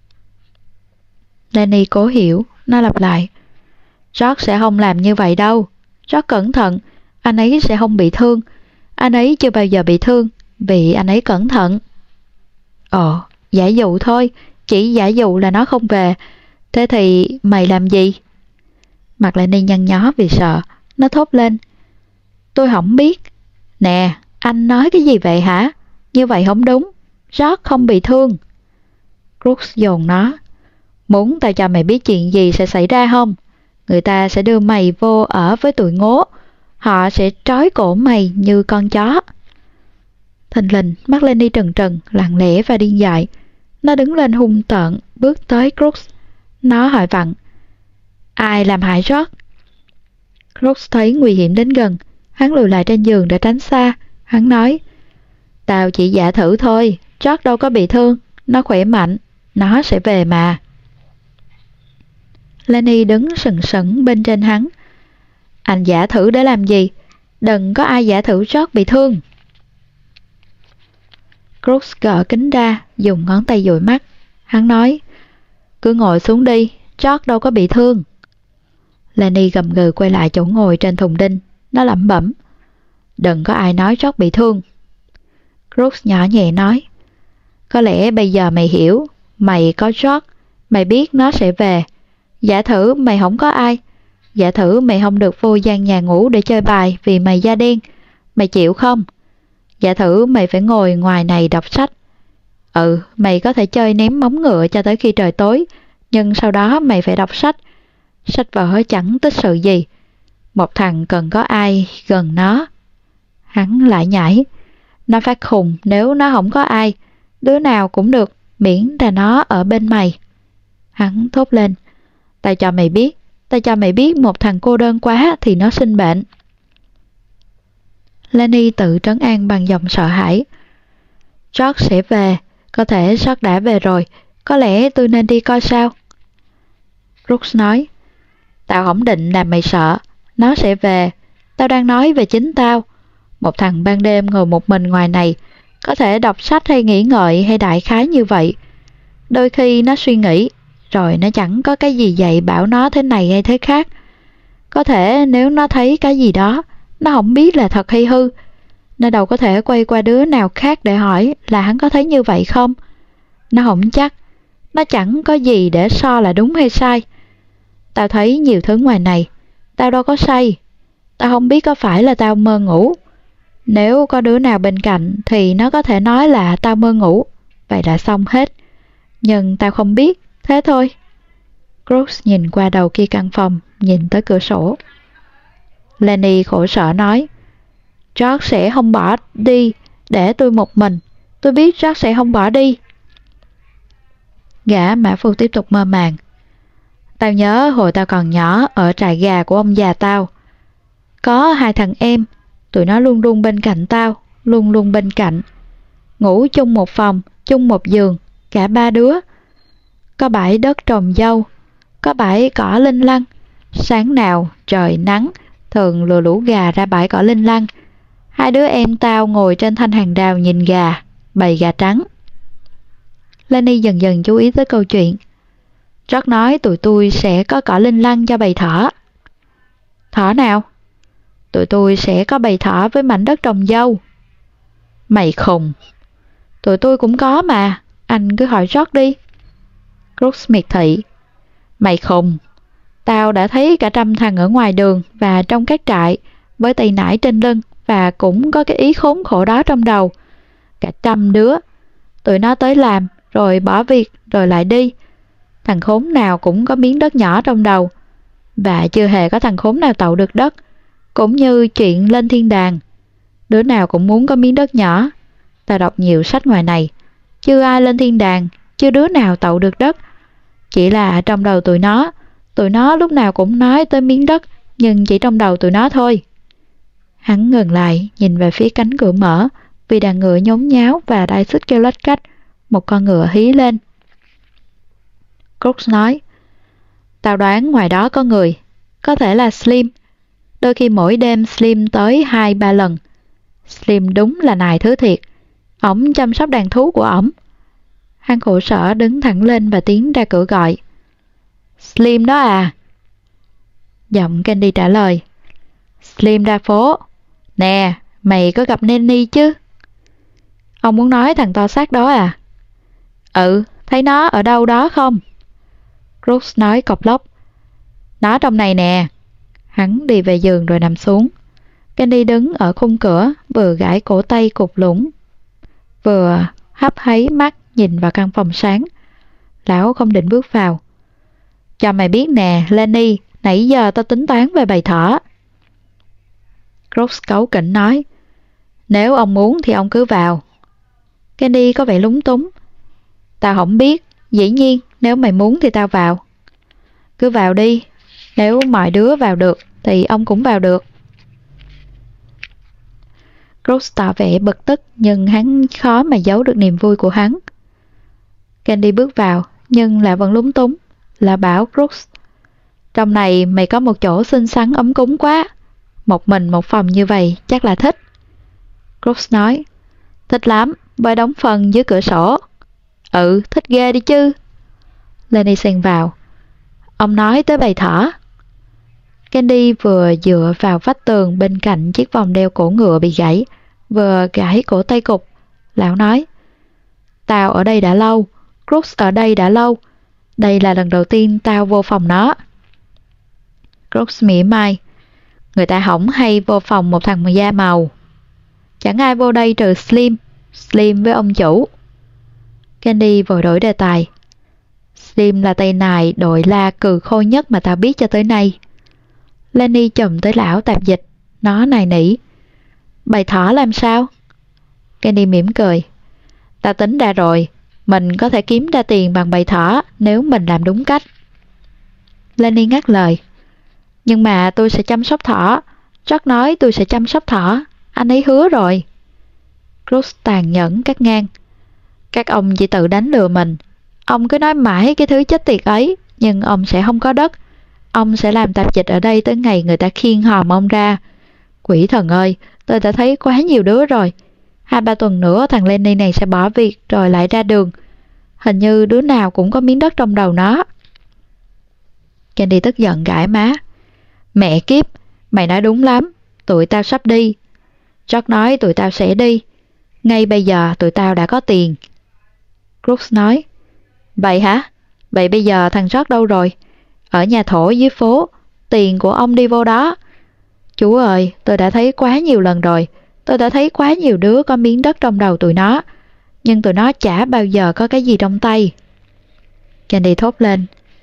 Lenny cố hiểu, nó lặp lại. George sẽ không làm như vậy đâu. George cẩn thận, anh ấy sẽ không bị thương. Anh ấy chưa bao giờ bị thương, vì anh ấy cẩn thận. Ồ, giả dụ thôi, chỉ giả dụ là nó không về. Thế thì mày làm gì? Mặt Lenny nhăn nhó vì sợ. Nó thốt lên. Tôi không biết. Nè, anh nói cái gì vậy hả? Như vậy không đúng. George không bị thương. Brooks dồn nó. Muốn tao cho mày biết chuyện gì sẽ xảy ra không? Người ta sẽ đưa mày vô ở với tụi ngố. Họ sẽ trói cổ mày như con chó. Thình lình, mắt Lenny trừng trừng, lặng lẽ và điên dại. Nó đứng lên hung tợn, bước tới Brooks. Nó hỏi vặn. Ai làm hại George? Brooks thấy nguy hiểm đến gần. Hắn lùi lại trên giường để tránh xa. Hắn nói. Tao chỉ giả thử thôi, George đâu có bị thương, nó khỏe mạnh, nó sẽ về mà. Lenny đứng sừng sững bên trên hắn. Anh giả thử để làm gì? Đừng có ai giả thử George bị thương. Crooks gỡ kính ra, dùng ngón tay dụi mắt. Hắn nói, cứ ngồi xuống đi, George đâu có bị thương. Lenny gầm gừ quay lại chỗ ngồi trên thùng đinh. Nó lẩm bẩm, đừng có ai nói George bị thương. Crooks nhỏ nhẹ nói, có lẽ bây giờ mày hiểu, mày có George, mày biết nó sẽ về. Giả thử mày không có ai, giả thử mày không được vô gian nhà ngủ để chơi bài vì mày da đen, mày chịu không? Giả thử mày phải ngồi ngoài này đọc sách. Mày có thể chơi ném móng ngựa cho tới khi trời tối, nhưng sau đó mày phải đọc sách. Sách vở chẳng tích sự gì. Một thằng cần có ai gần nó. Hắn lại nhảy. Nó phát khùng nếu nó không có ai. Đứa nào cũng được, miễn là nó ở bên mày. Hắn thốt lên. Tao cho mày biết một thằng cô đơn quá thì nó sinh bệnh. Lenny tự trấn an bằng giọng sợ hãi. George sẽ về, có thể George đã về rồi, có lẽ tôi nên đi coi sao. Brooks nói, tao không định làm mày sợ, nó sẽ về, tao đang nói về chính tao. Một thằng ban đêm ngồi một mình ngoài này, có thể đọc sách hay nghĩ ngợi hay đại khái như vậy. Đôi khi nó suy nghĩ, rồi nó chẳng có cái gì dạy bảo nó thế này hay thế khác. Có thể nếu nó thấy cái gì đó, nó không biết là thật hay hư. Nó đâu có thể quay qua đứa nào khác để hỏi là hắn có thấy như vậy không. Nó không chắc. Nó chẳng có gì để so là đúng hay sai. Tao thấy nhiều thứ ngoài này. Tao đâu có say. Tao không biết có phải là tao mơ ngủ. Nếu có đứa nào bên cạnh thì nó có thể nói là tao mơ ngủ. Vậy là xong hết. Nhưng tao không biết. Thế thôi. Crooks nhìn qua đầu kia căn phòng, nhìn tới cửa sổ. Lenny khổ sở nói, George sẽ không bỏ đi, để tôi một mình. Tôi biết George sẽ không bỏ đi. Gã mã phu tiếp tục mơ màng. Tao nhớ hồi tao còn nhỏ ở trại gà của ông già tao. Có 2 thằng em, tụi nó luôn luôn bên cạnh tao, luôn luôn bên cạnh. Ngủ chung một phòng, chung một giường, cả 3 đứa. Có bãi đất trồng dâu, có bãi cỏ linh lăng. Sáng nào trời nắng, thường lừa lũ gà ra bãi cỏ linh lăng. 2 đứa em tao ngồi trên thanh hàng rào nhìn gà, bầy gà trắng. Lenny dần dần chú ý tới câu chuyện. George nói tụi tôi sẽ có cỏ linh lăng cho bầy thỏ. Thỏ nào? Tụi tôi sẽ có bầy thỏ với mảnh đất trồng dâu. Mày khùng. Tụi tôi cũng có mà, anh cứ hỏi George đi. Crooks miệt thị. Mày khùng. Tao đã thấy cả 100 thằng ở ngoài đường và trong các trại với tay nải trên lưng và cũng có cái ý khốn khổ đó trong đầu. Cả 100 đứa. Tụi nó tới làm, rồi bỏ việc, rồi lại đi. Thằng khốn nào cũng có miếng đất nhỏ trong đầu. Và chưa hề có thằng khốn nào tậu được đất. Cũng như chuyện lên thiên đàng. Đứa nào cũng muốn có miếng đất nhỏ. Tao đọc nhiều sách ngoài này. Chưa ai lên thiên đàng, chưa đứa nào tậu được đất. Chỉ là trong đầu tụi nó lúc nào cũng nói tới miếng đất, nhưng chỉ trong đầu tụi nó thôi. Hắn ngừng lại, nhìn về phía cánh cửa mở, vì đàn ngựa nhốn nháo và đai xích kêu lách cách. Một con ngựa hí lên. Crooks nói, tao đoán ngoài đó có người, có thể là Slim. Đôi khi mỗi đêm Slim tới 2-3 lần. Slim đúng là nài thứ thiệt. Ổng chăm sóc đàn thú của ổng. Hắn khổ sở đứng thẳng lên và tiến ra cửa gọi. Slim đó à? Giọng Candy trả lời. Slim ra phố. Nè, mày có gặp Nanny chứ? Ông muốn nói thằng to xác đó à? Thấy nó ở đâu đó không? Crooks nói cộc lốc. Nó trong này nè. Hắn đi về giường rồi nằm xuống. Candy đứng ở khung cửa, vừa gãi cổ tay cụt lũng, vừa hấp háy mắt nhìn vào căn phòng sáng. Lão không định bước vào. Cho mày biết nè, Lenny, nãy giờ tao tính toán về bầy thỏ. Crooks cáu kỉnh nói. Nếu ông muốn thì ông cứ vào. Candy có vẻ lúng túng. Tao không biết, dĩ nhiên, nếu mày muốn thì tao vào. Cứ vào đi, nếu mọi đứa vào được thì ông cũng vào được. Crooks tỏ vẻ bực tức, nhưng hắn khó mà giấu được niềm vui của hắn. Candy bước vào, nhưng lại vẫn lúng túng, là bảo Crooks: trong này mày có một chỗ xinh xắn ấm cúng quá. Một mình một phòng như vậy chắc là thích. Crooks nói: thích lắm, với đóng phần dưới cửa sổ. Ừ, thích ghê đi chứ. Lenny xen vào: ông nói tới bầy thỏ. Candy vừa dựa vào vách tường bên cạnh chiếc vòng đeo cổ ngựa bị gãy, vừa gãi cổ tay cụt. Lão nói: tao ở đây đã lâu, Crooks ở đây đã lâu. Đây là lần đầu tiên tao vô phòng nó. Crooks mỉa mai: người ta hổng hay vô phòng một thằng da màu. Chẳng ai vô đây trừ Slim. Slim với ông chủ. Candy vội đổi đề tài: Slim là tay nài đội la cừ khôi nhất mà tao biết cho tới nay. Lenny chồm tới lão tạp dịch. Nó nài nỉ: bầy thỏ làm sao? Candy mỉm cười: tao tính ra rồi, mình có thể kiếm ra tiền bằng bầy thỏ nếu mình làm đúng cách. Lenny ngắt lời: nhưng mà tôi sẽ chăm sóc thỏ. Jack nói tôi sẽ chăm sóc thỏ. Anh ấy hứa rồi. Crooks tàn nhẫn cắt ngang: các ông chỉ tự đánh lừa mình. Ông cứ nói mãi cái thứ chết tiệt ấy, nhưng ông sẽ không có đất. Ông sẽ làm tạp dịch ở đây tới ngày người ta khiêng hòm ông ra. Quỷ thần ơi, tôi đã thấy quá nhiều đứa rồi. 2-3 tuần nữa thằng Lenny này sẽ bỏ việc rồi lại ra đường. Hình như đứa nào cũng có miếng đất trong đầu nó. Candy tức giận gãi má: mẹ kiếp, mày nói đúng lắm. Tụi tao sắp đi. George nói tụi tao sẽ đi. Ngay bây giờ tụi tao đã có tiền. Crooks nói: vậy hả? Vậy bây giờ thằng George đâu rồi? Ở nhà thổ dưới phố. Tiền của ông đi vô đó. Chú ơi, tôi đã thấy quá nhiều lần rồi. Tôi đã thấy quá nhiều đứa có miếng đất trong đầu tụi nó. Nhưng tụi nó chả bao giờ có cái gì trong tay. Candy thốt lên: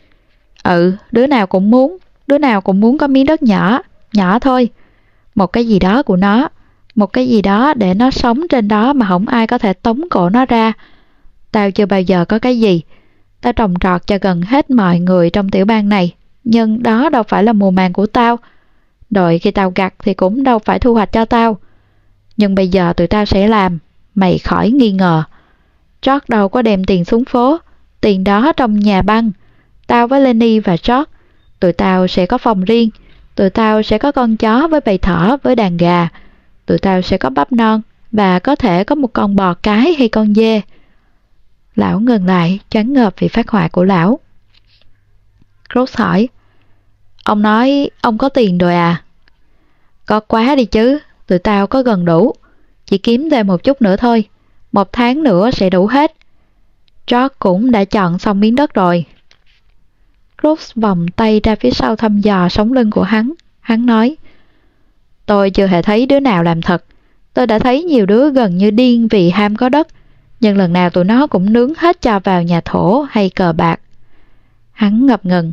đứa nào cũng muốn. Đứa nào cũng muốn có miếng đất nhỏ. Nhỏ thôi. Một cái gì đó của nó. Một cái gì đó để nó sống trên đó mà không ai có thể tống cổ nó ra. Tao chưa bao giờ có cái gì. Tao trồng trọt cho gần hết mọi người trong tiểu bang này. Nhưng đó đâu phải là mùa màng của tao. Đợi khi tao gặt thì cũng đâu phải thu hoạch cho tao. Nhưng bây giờ tụi tao sẽ làm. Mày khỏi nghi ngờ. George đâu có đem tiền xuống phố. Tiền đó trong nhà băng. Tao với Lenny và George, tụi tao sẽ có phòng riêng. Tụi tao sẽ có con chó với bầy thỏ với đàn gà. Tụi tao sẽ có bắp non và có thể có một con bò cái hay con dê. Lão ngừng lại, choáng ngợp vì phát họa của lão. Crooks hỏi: ông nói ông có tiền rồi à? Có quá đi chứ, tụi tao có gần đủ. Chỉ kiếm thêm một chút nữa thôi. 1 tháng nữa sẽ đủ hết. George cũng đã chọn xong miếng đất rồi. Crooks vòng tay ra phía sau thăm dò sống lưng của hắn. Hắn nói: tôi chưa hề thấy đứa nào làm thật. Tôi đã thấy nhiều đứa gần như điên vì ham có đất. Nhưng lần nào tụi nó cũng nướng hết cho vào nhà thổ hay cờ bạc. Hắn ngập ngừng: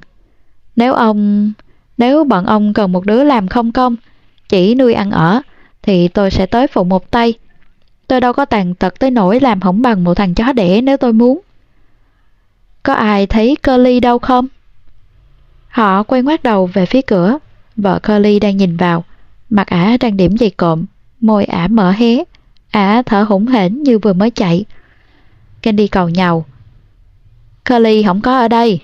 Nếu bọn ông cần một đứa làm không công, chỉ nuôi ăn ở, thì tôi sẽ tới phụ một tay. Tôi đâu có tàn tật tới nỗi làm hỏng bằng một thằng chó đẻ nếu tôi muốn. Có ai thấy Curly đâu không? Họ quay ngoắt đầu về phía cửa. Vợ Curly đang nhìn vào. Mặt ả đang điểm dày cộm, môi ả mở hé. Ả thở hổn hển như vừa mới chạy. Candy cầu nhàu: Curly không có ở đây.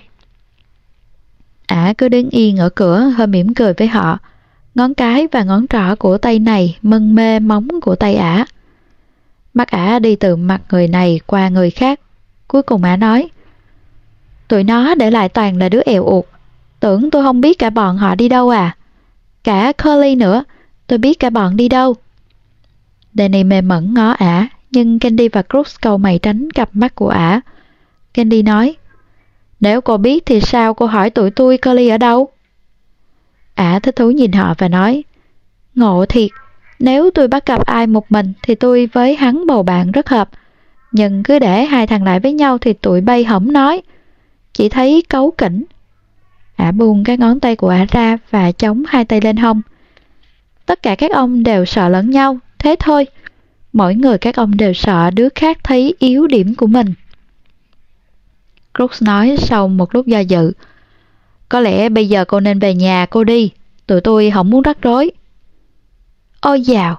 Ả cứ đứng yên ở cửa, hơi mỉm cười với họ. Ngón cái và ngón trỏ của tay này mân mê móng của tay ả. Mắt ả đi từ mặt người này qua người khác. Cuối cùng ả nói: tụi nó để lại toàn là đứa èo uột. Tưởng tôi không biết cả bọn họ đi đâu à? Cả Curly nữa, tôi biết cả bọn đi đâu. Danny mê mẩn ngó ả, nhưng Candy và Crooks cau mày tránh cặp mắt của ả. Candy nói: nếu cô biết thì sao cô hỏi tụi tôi Curly ở đâu? Ả thích thú nhìn họ và nói: ngộ thiệt, nếu tôi bắt gặp ai một mình thì tôi với hắn bầu bạn rất hợp. Nhưng cứ để 2 thằng lại với nhau thì tụi bay hổng nói. Chỉ thấy cáu kỉnh. Ả buông cái ngón tay của ả ra và chống 2 tay lên hông. Tất cả các ông đều sợ lẫn nhau, thế thôi. Mỗi người các ông đều sợ đứa khác thấy yếu điểm của mình. Crooks nói sau một lúc do dự: có lẽ bây giờ cô nên về nhà cô đi. Tụi tôi không muốn rắc rối. Ôi dào,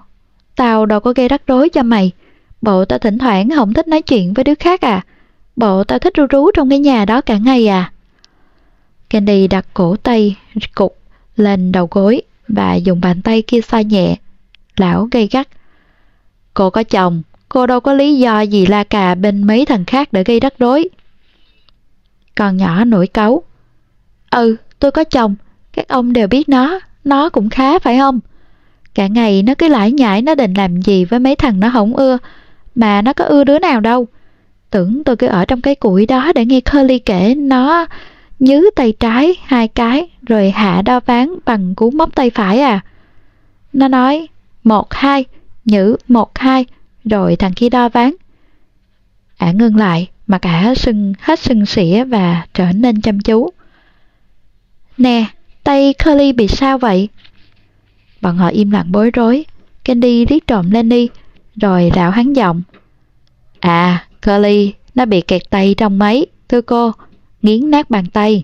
Tao đâu có gây rắc rối cho mày. Bộ tao thỉnh thoảng không thích nói chuyện với đứa khác à? Bộ tao thích ru rú trong cái nhà đó cả ngày à? Candy đặt cổ tay cục lên đầu gối và dùng bàn tay kia xoa nhẹ. Lão gay gắt. Cô có chồng, cô đâu có lý do gì la cà bên mấy thằng khác để gây rắc rối. Con nhỏ nổi cáu. Ừ, tôi có chồng, các ông đều biết nó cũng khá phải không? Cả ngày nó cứ lải nhải nó định làm gì với mấy thằng nó không ưa, mà nó có ưa đứa nào đâu. Tưởng tôi cứ ở trong cái củi đó để nghe Curly kể nó nhứ tay trái 2 cái rồi hạ đo ván bằng cú móc tay phải à. Nó nói 1, 2, nhử 1, 2, rồi thằng kia đo ván. Ả ngưng lại, mặt ả hết sưng xỉa và trở nên chăm chú. Nè, tay Curly bị sao vậy? Bọn họ im lặng bối rối. Candy liếc trộm Lenny, rồi lão hắn giọng. À, Curly, nó bị kẹt tay trong máy, thưa cô, nghiến nát bàn tay.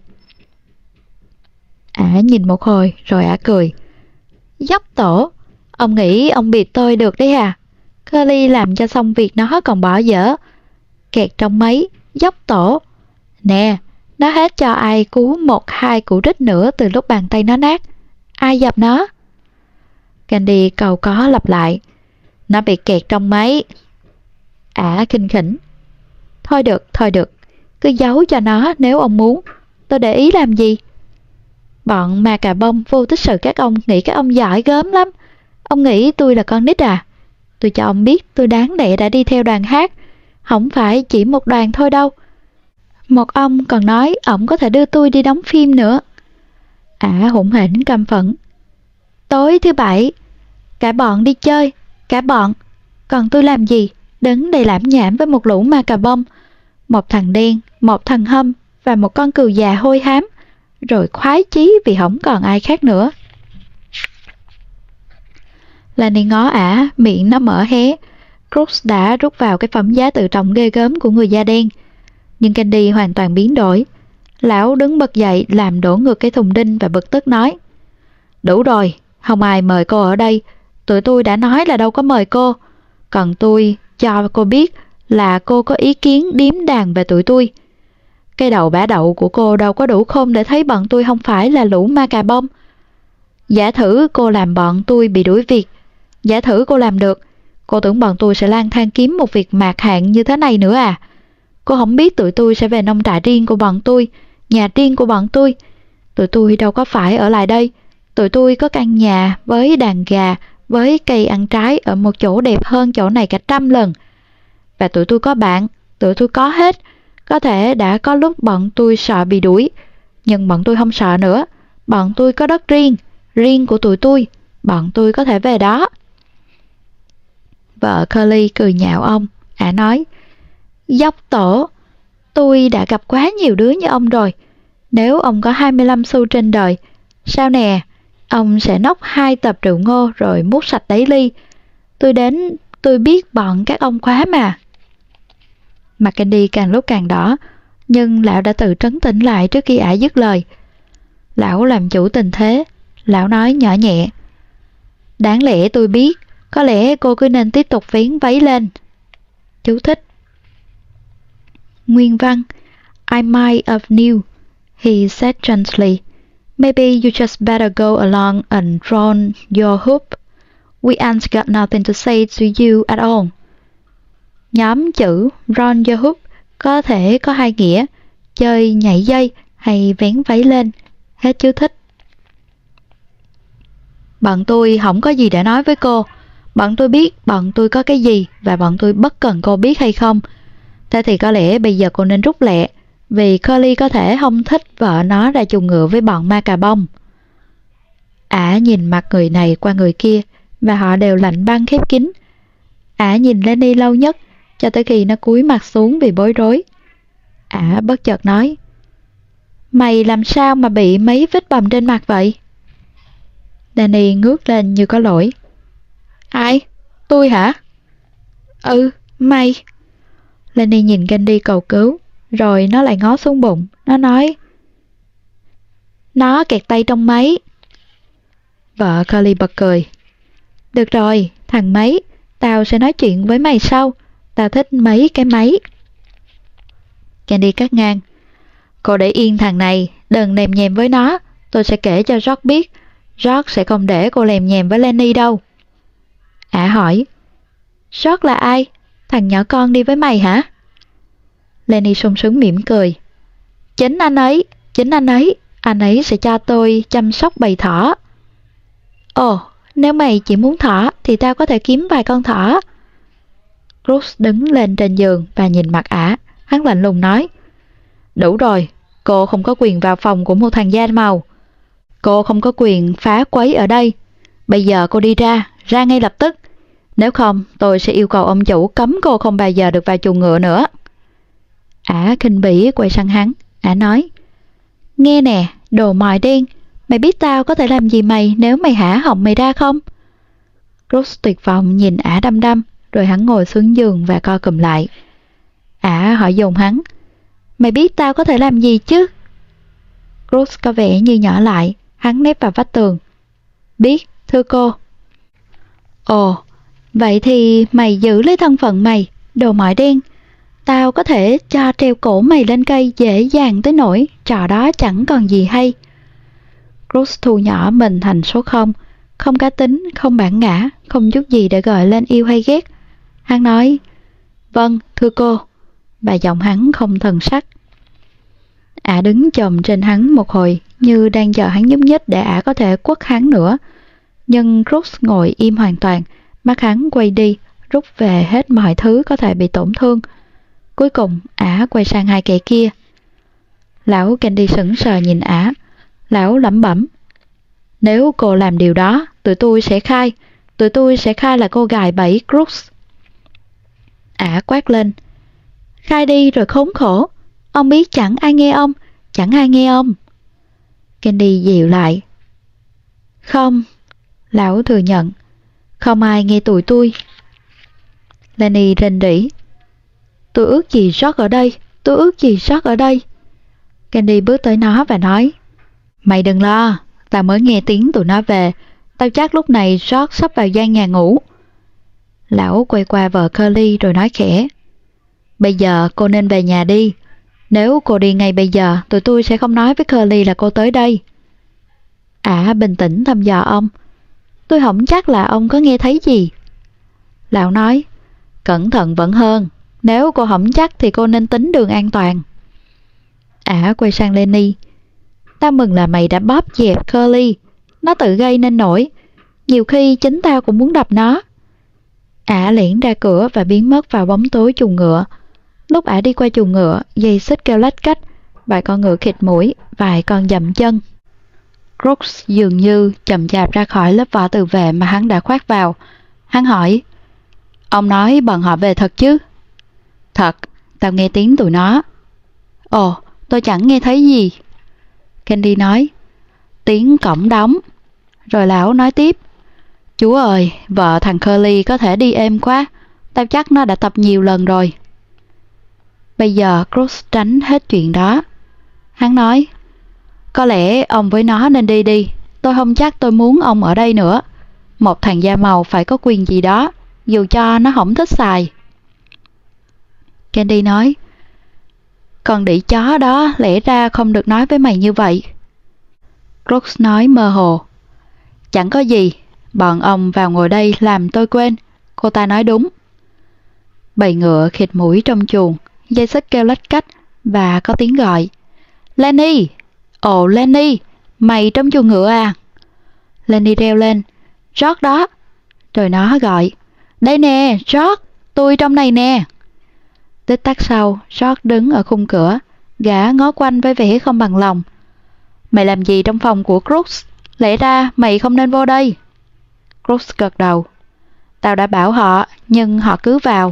Ả nhìn một hồi, rồi ả cười. Dốc tổ, ông nghĩ ông bịt tôi được đấy à? Curly làm cho xong việc nó còn bỏ dở. Kẹt trong máy, dốc tổ. Nè, nó hết cho ai cú 1, 2 củ rít nữa từ lúc bàn tay nó nát. Ai dập nó? Candy cầu có lặp lại. Nó bị kẹt trong máy. Ả khinh khỉnh. Thôi được, cứ giấu cho nó nếu ông muốn. Tôi để ý làm gì? Bọn ma cà bông vô tích sự các ông nghĩ các ông giỏi gớm lắm. Ông nghĩ tôi là con nít à? Tôi cho ông biết tôi đáng lẽ đã đi theo đoàn hát. Không phải chỉ một đoàn thôi đâu. Một ông còn nói ổng có thể đưa tôi đi đóng phim nữa. Ả hỗn hển căm phẫn. Tối thứ Bảy, cả bọn đi chơi, cả bọn. Còn tôi làm gì? Đứng đây lãm nhảm với một lũ ma cà bông. Một thằng đen, một thằng hâm và một con cừu già hôi hám. Rồi khoái chí vì không còn ai khác nữa. Lenny ngó ả, miệng nó mở hé. Crooks đã rút vào cái phẩm giá tự trọng ghê gớm của người da đen. Nhưng Candy hoàn toàn biến đổi. Lão đứng bật dậy làm đổ ngược cái thùng đinh và bực tức nói. Đủ rồi, không ai mời cô ở đây. Tụi tôi đã nói là đâu có mời cô. Còn tôi cho cô biết là cô có ý kiến điếm đàn về tụi tôi. Cái đầu bả đậu của cô đâu có đủ khôn để thấy bọn tôi không phải là lũ ma cà bông. Giả thử cô làm bọn tôi bị đuổi việc. Giả thử cô làm được. Cô tưởng bọn tôi sẽ lang thang kiếm một việc mạc hạn như thế này nữa à? Cô không biết tụi tôi sẽ về nông trại riêng của bọn tôi, nhà riêng của bọn tôi. Tụi tôi đâu có phải ở lại đây. Tụi tôi có căn nhà với đàn gà, với cây ăn trái ở một chỗ đẹp hơn chỗ này cả 100 lần. Và tụi tôi có bạn, tụi tôi có hết. Có thể đã có lúc bọn tôi sợ bị đuổi, nhưng bọn tôi không sợ nữa. Bọn tôi có đất riêng, riêng của tụi tôi. Bọn tôi có thể về đó. Vợ Curly cười nhạo ông. Ả nói, dốc tổ, tôi đã gặp quá nhiều đứa như ông rồi. Nếu ông có 25 xu trên đời, sao nè, ông sẽ nốc 2 tập rượu ngô rồi múc sạch đáy ly. Tôi biết bọn các ông quá mà. Mặt Candy càng lúc càng đỏ, nhưng lão đã tự trấn tĩnh lại trước khi ả dứt lời. Lão làm chủ tình thế. Lão nói nhỏ nhẹ. Đáng lẽ tôi biết, có lẽ cô cứ nên tiếp tục vén váy lên. Chú thích. Nguyên văn. I might have knew, he said gently. Maybe you just better go along and draw your hoop. We ain't got nothing to say to you at all. Nhóm chữ Run Your Hoop có thể có 2 nghĩa, chơi nhảy dây hay vén váy lên. Hết chú thích. Bọn tôi không có gì để nói với cô. Bọn tôi biết bọn tôi có cái gì và bọn tôi bất cần cô biết hay không. Thế thì có lẽ bây giờ cô nên rút lẹ, vì Curly có thể không thích vợ nó ra chuồng ngựa với bọn ma cà bông. Ả nhìn mặt người này qua người kia và họ đều lạnh băng khép kín. Ả nhìn Lenny lâu nhất cho tới khi nó cúi mặt xuống vì bối rối. Ả bất chợt nói, mày làm sao mà bị mấy vết bầm trên mặt vậy? Lenny ngước lên như có lỗi. Ai? Tôi hả? Ừ, mày. Lenny nhìn Candy cầu cứu, rồi nó lại ngó xuống bụng. Nó nói, nó kẹt tay trong máy. Vợ Curly bật cười. Được rồi, Thằng máy, tao sẽ nói chuyện với mày sau. Tao thích mấy cái máy. Candy cắt ngang. Cô để yên thằng này, đừng lèm nhèm với nó. Tôi sẽ kể cho George biết. George sẽ không để cô lèm nhèm với Lenny đâu. Ả hỏi. George là ai? Thằng nhỏ con đi với mày hả? Lenny sung sướng mỉm cười. Chính anh ấy. Anh ấy sẽ cho tôi chăm sóc bầy thỏ. Ồ, nếu mày chỉ muốn thỏ thì tao có thể kiếm vài con thỏ. Cruz đứng lên trên giường và nhìn mặt Ả. Hắn lạnh lùng nói. Đủ rồi, cô không có quyền vào phòng của một thằng da màu. Cô không có quyền phá quấy ở đây. Bây giờ cô đi ra ngay lập tức. Nếu không, tôi sẽ yêu cầu ông chủ cấm cô không bao giờ được vào chuồng ngựa nữa. Ả khinh bỉ quay sang hắn. Ả nói. Nghe nè, đồ mòi đen. Mày biết tao có thể làm gì mày nếu mày hả họng mày ra không? Cruz tuyệt vọng nhìn Ả đăm đăm, rồi hắn ngồi xuống giường và co cụm lại. Ả hỏi dồn hắn. Mày biết tao có thể làm gì chứ? Cruz có vẻ như nhỏ lại, hắn nép vào vách tường. Biết, thưa cô. Ồ, vậy thì mày giữ lấy thân phận mày, đồ mòi đen. Tao có thể cho treo cổ mày lên cây dễ dàng tới nỗi trò đó chẳng còn gì hay. Cruz thu nhỏ mình thành số 0, không cá tính, không bản ngã, không chút gì để gọi lên yêu hay ghét. Hắn nói, vâng, thưa cô, và giọng hắn không thần sắc. Ả đứng chồm trên hắn một hồi như đang chờ hắn nhúc nhích để Ả có thể quất hắn nữa. Nhưng Cruz ngồi im hoàn toàn, mắt hắn quay đi, rút về hết mọi thứ có thể bị tổn thương. Cuối cùng, Ả quay sang hai kẻ kia. Lão Candy sững sờ nhìn Ả. Lão lẩm bẩm. Nếu cô làm điều đó, tụi tôi sẽ khai là cô gài bẫy Cruz. Ả quát lên. Khai đi rồi khốn khổ. Ông biết chẳng ai nghe ông. Candy dịu lại. Không, lão thừa nhận. Không ai nghe tụi tôi. Lenny rên rỉ. Tôi ước gì George ở đây. Candy bước tới nó và nói. Mày đừng lo, tao mới nghe tiếng tụi nó về. Tao chắc lúc này George sắp vào gian nhà ngủ. Lão quay qua vợ Curly rồi nói khẽ. Bây giờ cô nên về nhà đi. Nếu cô đi ngay bây giờ, tụi tôi sẽ không nói với Curly là cô tới đây. Ả bình tĩnh thăm dò ông. Tôi không chắc là ông có nghe thấy gì. Lão nói. Cẩn thận vẫn hơn. Nếu cô không chắc thì cô nên tính đường an toàn. Ả quay sang Lenny. Tao mừng là mày đã bóp dẹp Curly. Nó tự gây nên nổi. Nhiều khi chính tao cũng muốn đập nó. Ả lẻn ra cửa và biến mất vào bóng tối chuồng ngựa. Lúc Ả đi qua chuồng ngựa, dây xích kêu lách cách, vài con ngựa khịt mũi, vài con dậm chân. Cruz dường như chậm chạp ra khỏi lớp vỏ tự vệ mà hắn đã khoác vào. Hắn hỏi. Ông nói bọn họ về thật chứ? Thật, tao nghe tiếng tụi nó. Ồ, tôi chẳng nghe thấy gì. Candy nói. Tiếng cổng đóng. Rồi lão nói tiếp. Chúa ơi, vợ thằng Curly có thể đi êm quá. Tao chắc nó đã tập nhiều lần rồi. Bây giờ Cruz tránh hết chuyện đó. Hắn nói. Có lẽ ông với nó nên đi. Tôi không chắc tôi muốn ông ở đây nữa. Một thằng da màu phải có quyền gì đó, dù cho nó không thích xài. Candy nói. Con đĩ chó đó lẽ ra không được nói với mày như vậy. Cruz nói mơ hồ. Chẳng có gì, bọn ông vào ngồi đây làm tôi quên. Cô ta nói đúng. Bầy ngựa khịt mũi trong chuồng, dây xích kêu lách cách và có tiếng gọi. Lenny! Ồ Lenny! Mày trong chuồng ngựa à? Lenny reo lên. George đó! Rồi nó gọi. Đây nè, George! Tôi trong này nè! Tích tắc sau, George đứng ở khung cửa. Gã ngó quanh với vẻ không bằng lòng. Mày làm gì trong phòng của Cruz? Lẽ ra mày không nên vô đây. Cruz gật đầu. Tao đã bảo họ, nhưng họ cứ vào.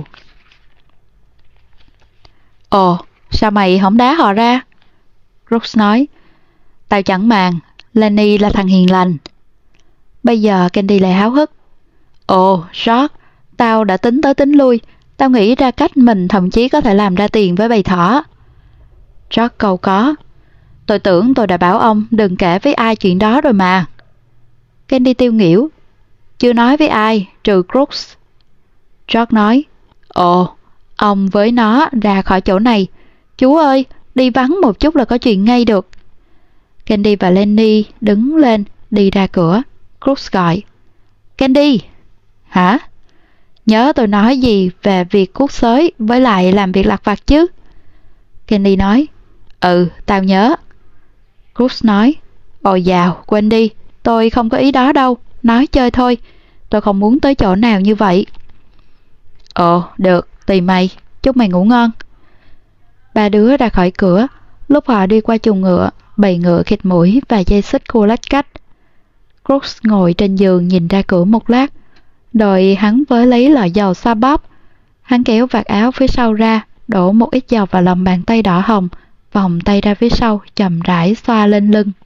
Ồ, sao mày không đá họ ra? Cruz nói. Tao chẳng màng, Lenny là thằng hiền lành. Bây giờ Candy lại háo hức. Ồ, George, tao đã tính tới tính lui. Tao nghĩ ra cách mình thậm chí có thể làm ra tiền với bầy thỏ. George cầu có. Tôi tưởng tôi đã bảo ông đừng kể với ai chuyện đó rồi mà. Candy tiêu nghỉu. Chưa nói với ai, trừ Crooks. George nói, ồ, ông với nó ra khỏi chỗ này. Chú ơi, đi vắng một chút là có chuyện ngay được. Candy và Lenny đứng lên, đi ra cửa. Crooks gọi, Candy. Hả? Nhớ tôi nói gì về việc cuốc xới với lại làm việc lặt vặt chứ? Candy nói, ừ, tao nhớ. Crooks nói, ôi dào, quên đi, tôi không có ý đó đâu, nói chơi thôi. Tôi không muốn tới chỗ nào như vậy. Ồ, được, tùy mày, chúc mày ngủ ngon. Ba đứa ra khỏi cửa, lúc họ đi qua chuồng ngựa, bầy ngựa khịt mũi và dây xích khô lách cách. Crooks ngồi trên giường nhìn ra cửa một lát, rồi hắn với lấy lọ dầu xoa bóp. Hắn kéo vạt áo phía sau ra, đổ một ít dầu vào lòng bàn tay đỏ hồng, vòng tay ra phía sau, chậm rãi xoa lên lưng.